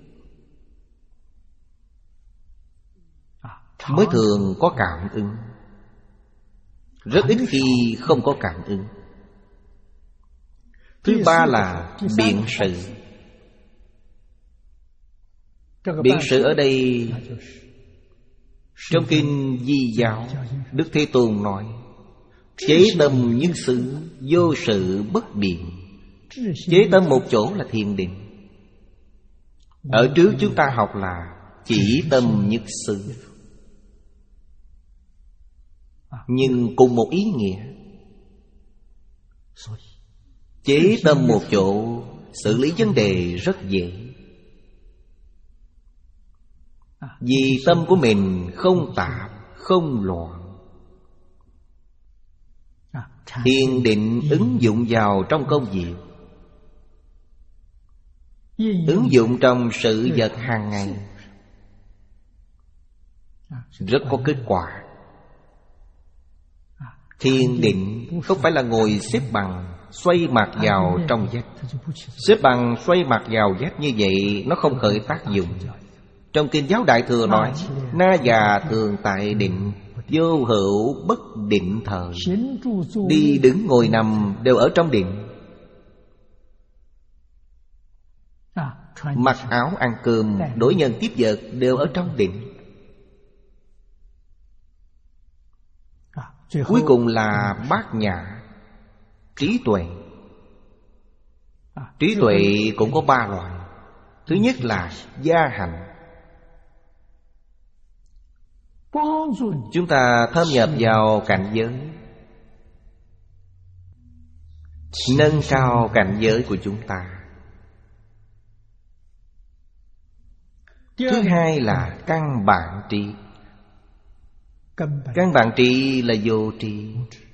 mới thường có cảm ứng. Rất ít khi không có cảm ứng. Thứ ba là biện sự. Biện sự ở đây trong Kinh Di Giáo, Đức Thế Tôn nói: chế tâm nhất xứ, vô sự bất biện. Chế tâm một chỗ là thiền định. Ở trước chúng ta học là chỉ tâm nhất xứ, nhưng cùng một ý nghĩa. Chế tâm một chỗ, xử lý vấn đề rất dễ. Vì tâm của mình không tạp, không loạn. Thiền định ứng dụng vào trong công việc, ứng dụng trong sự vật hàng ngày, rất có kết quả. Thiền định không phải là ngồi xếp bằng, xoay mặt vào trong vách. Xếp bằng xoay mặt vào vách như vậy nó không khởi tác dụng. Trong Kinh Giáo Đại Thừa nói: na già thường tại định, vô hữu bất định thời. Đi đứng ngồi nằm đều ở trong định. Mặc áo ăn cơm, đối nhân tiếp vật đều ở trong định. Cuối cùng là bát nhã, trí tuệ. Trí tuệ cũng có ba loại. Thứ nhất là gia hạnh. Chúng ta thâm nhập vào cảnh giới, nâng cao cảnh giới của chúng ta. Thứ hai là căn bản trí. Căn bản trí là vô tri.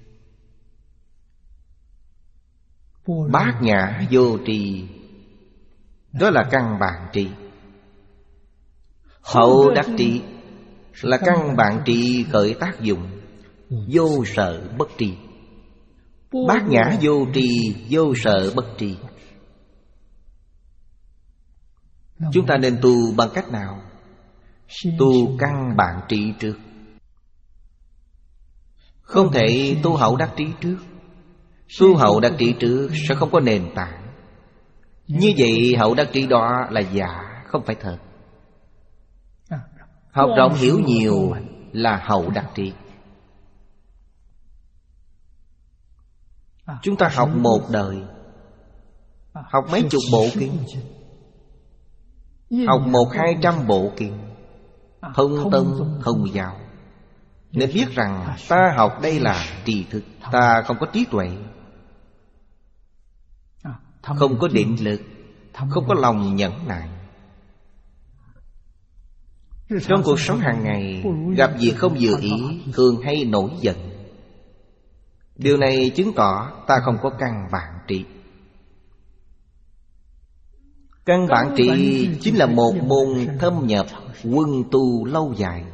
Bát nhã vô tri, đó là căn bản trí. Hậu đắc trí là căn bản trí khởi tác dụng, vô sợ bất tri. Bát nhã vô tri, vô sợ bất tri. Chúng ta nên tu bằng cách nào? Tu căn bản trí trước. Không thể tu hậu đắc trí trước. Tu hậu đắc trí trước sẽ không có nền tảng. Như vậy hậu đắc trí đó là giả, không phải thật. Học rộng hiểu nhiều là hậu đắc trí. Chúng ta học một đời, học mấy chục bộ kinh, học một hai trăm bộ kinh, thông tông thông giáo, nên biết rằng ta học đây là tri thức. Ta không có trí tuệ, không có định lực, không có lòng nhẫn nại. Trong cuộc sống hàng ngày, gặp việc không vừa ý thường hay nổi giận. Điều này chứng tỏ ta không có căn bản trí. Căn bản trí chính là một môn thâm nhập quân tu lâu dài.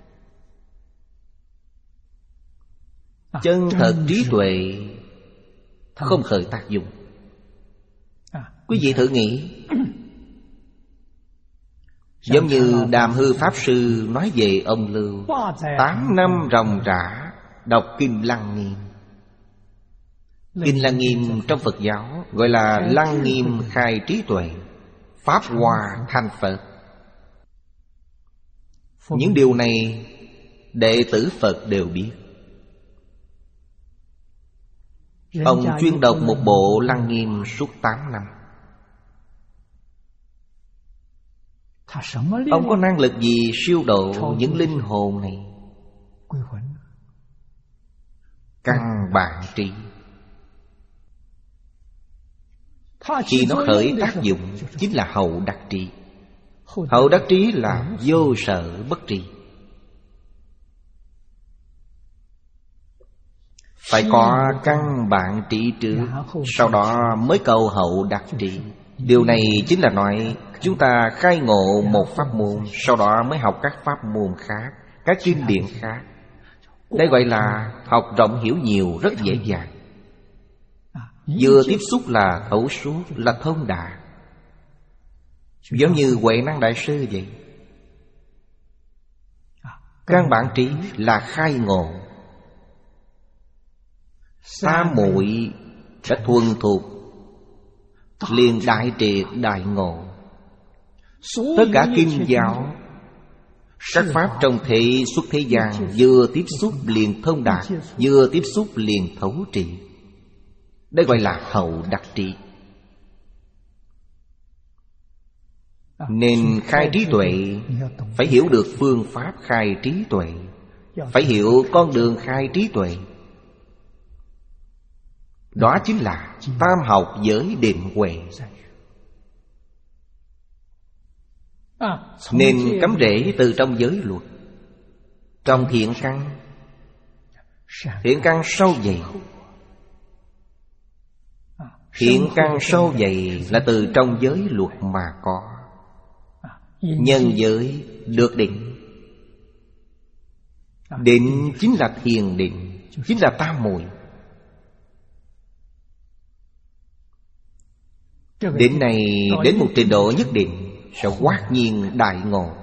Chân thật trí tuệ không khởi tác dụng. Quý vị thử nghĩ, giống như Đàm Hư Pháp Sư nói về ông Lưu, tám năm ròng rã đọc Kinh Lăng Nghiêm. Kinh Lăng Nghiêm trong Phật giáo gọi là Lăng Nghiêm khai trí tuệ, Pháp Hoa thành Phật. Những điều này đệ tử Phật đều biết. Ông chuyên đọc một bộ Lăng Nghiêm suốt tám năm. Ông có năng lực gì siêu độ những linh hồn này? Căn bản trí. Khi nó khởi tác dụng chính là hậu đắc trí. Hậu đắc trí là vô sợ bất tri. Phải có căn bản trí trước, sau đó mới cầu hậu đắc trí. Điều này chính là nói chúng ta khai ngộ một pháp môn, sau đó mới học các pháp môn khác, các kinh điển khác. Đây gọi là học rộng hiểu nhiều, rất dễ dàng. Vừa tiếp xúc là thấu suốt, là thông đạt. Giống như Huệ Năng Đại Sư vậy. Căn bản trí là khai ngộ. Tam muội đã thuần thục, liền đại triệt đại ngộ. Tất cả kinh giáo, các pháp trong thế xuất thế gian, vừa tiếp xúc liền thông đạt, vừa tiếp xúc liền thấu triệt. Đây gọi là hậu đắc trí. Nên khai trí tuệ phải hiểu được phương pháp khai trí tuệ, phải hiểu con đường khai trí tuệ. Đó chính là tam học giới định huệ. Nên cắm rễ từ trong giới luật. Trong thiện căn, thiện căn sâu dày. Thiện căn sâu dày là từ trong giới luật mà có. Nhân giới được định. Định chính là thiền định, chính là tam muội. Định này đến một trình độ nhất định sẽ hoát nhiên đại ngộ.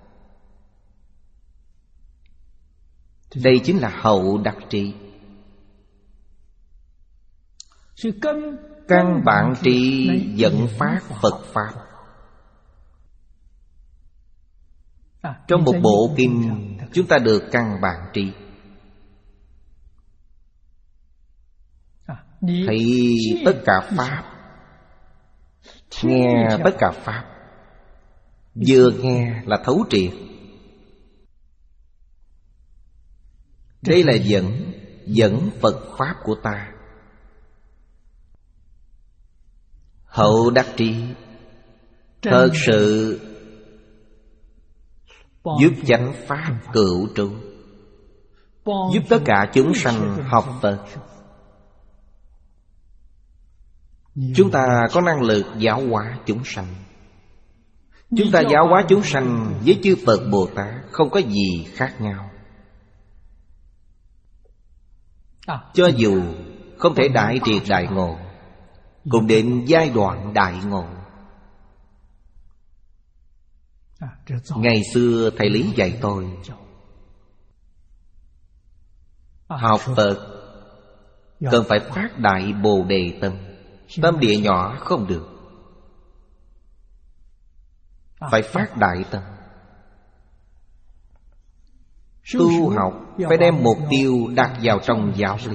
Đây chính là hậu đắc trí. Căn bản trí dẫn phát Phật Pháp. Trong một bộ kinh chúng ta được căn bản trí. Thấy tất cả Pháp Nghe tất cả Pháp, vừa nghe là thấu triệt. Đây là dẫn, dẫn Phật Pháp của ta. Hậu đắc trí, thật sự giúp chánh Pháp cửu trụ, giúp tất cả chúng sanh học Phật. Chúng ta có năng lực giáo hóa chúng sanh. Chúng ta giáo hóa chúng sanh với chư Phật Bồ Tát không có gì khác nhau. Cho dù không thể đại triệt đại ngộ, cũng đến giai đoạn đại ngộ. Ngày xưa thầy Lý dạy tôi, học Phật cần phải phát đại Bồ Đề tâm. Tâm địa nhỏ không được, phải phát đại tâm. Tu học phải đem mục tiêu đặt vào trong giáo lý.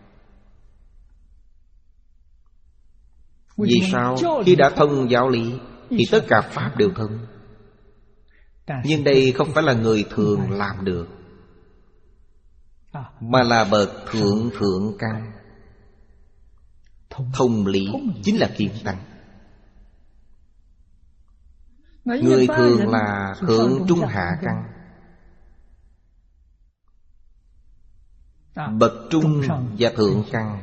Vì sao? Khi đã thông giáo lý thì tất cả Pháp đều thông. Nhưng đây không phải là người thường làm được, mà là bậc thượng thượng căn. Thông lý chính là kiến tánh. Người thường là thượng trung hạ căn. Bậc trung và thượng căn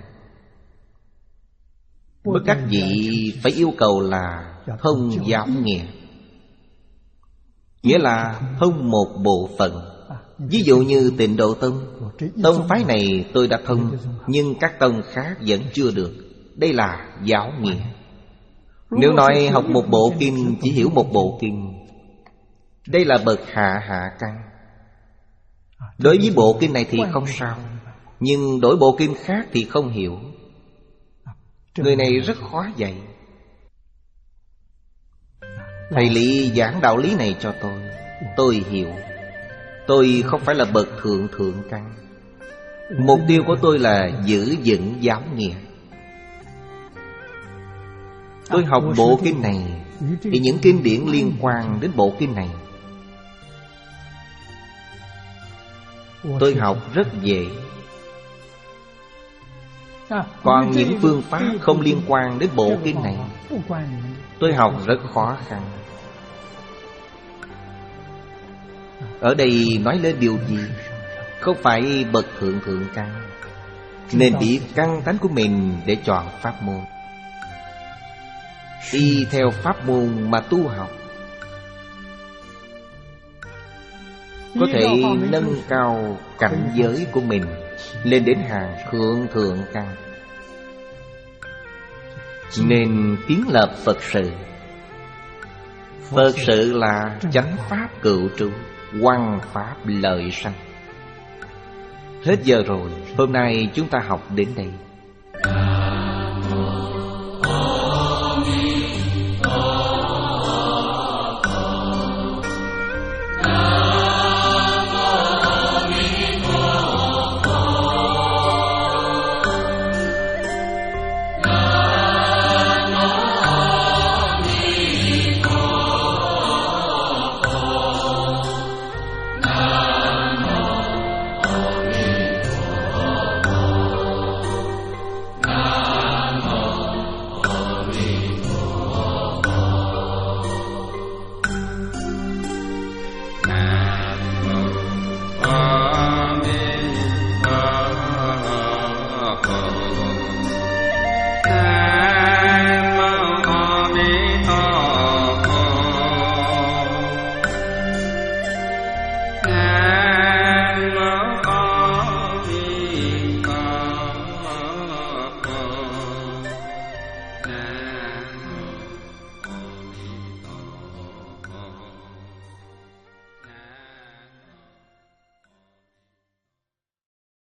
bất đắc dĩ phải yêu cầu là thông giáo nghĩa, nghĩa là thông một bộ phận. Ví dụ như Tịnh Độ Tông, tông phái này tôi đã thông, nhưng các tông khác vẫn chưa được. Đây là giáo nghĩa. Nếu nói học một bộ kinh chỉ hiểu một bộ kinh, đây là bậc hạ hạ căn. Đối với bộ kinh này thì không sao, nhưng đổi bộ kinh khác thì không hiểu. Người này rất khó dạy. Thầy Lý giảng đạo lý này cho tôi, tôi hiểu. Tôi không phải là bậc thượng thượng căn. Mục tiêu của tôi là giữ vững giáo nghĩa. Tôi học bộ kinh này thì những kinh điển liên quan đến bộ kinh này tôi học rất dễ. Còn những phương pháp không liên quan đến bộ kinh này tôi học rất khó khăn. Ở đây nói lên điều gì? Không phải bậc thượng thượng căn, nên biết căn tánh của mình để chọn pháp môn. Y theo pháp môn mà tu học, có thể nâng cao cảnh giới của mình lên đến hàng thượng thượng căn. Nên kiến lập Phật sự. Phật sự là chánh pháp cựu trụ, hoằng pháp lợi sanh. Hết giờ rồi, hôm nay chúng ta học đến đây.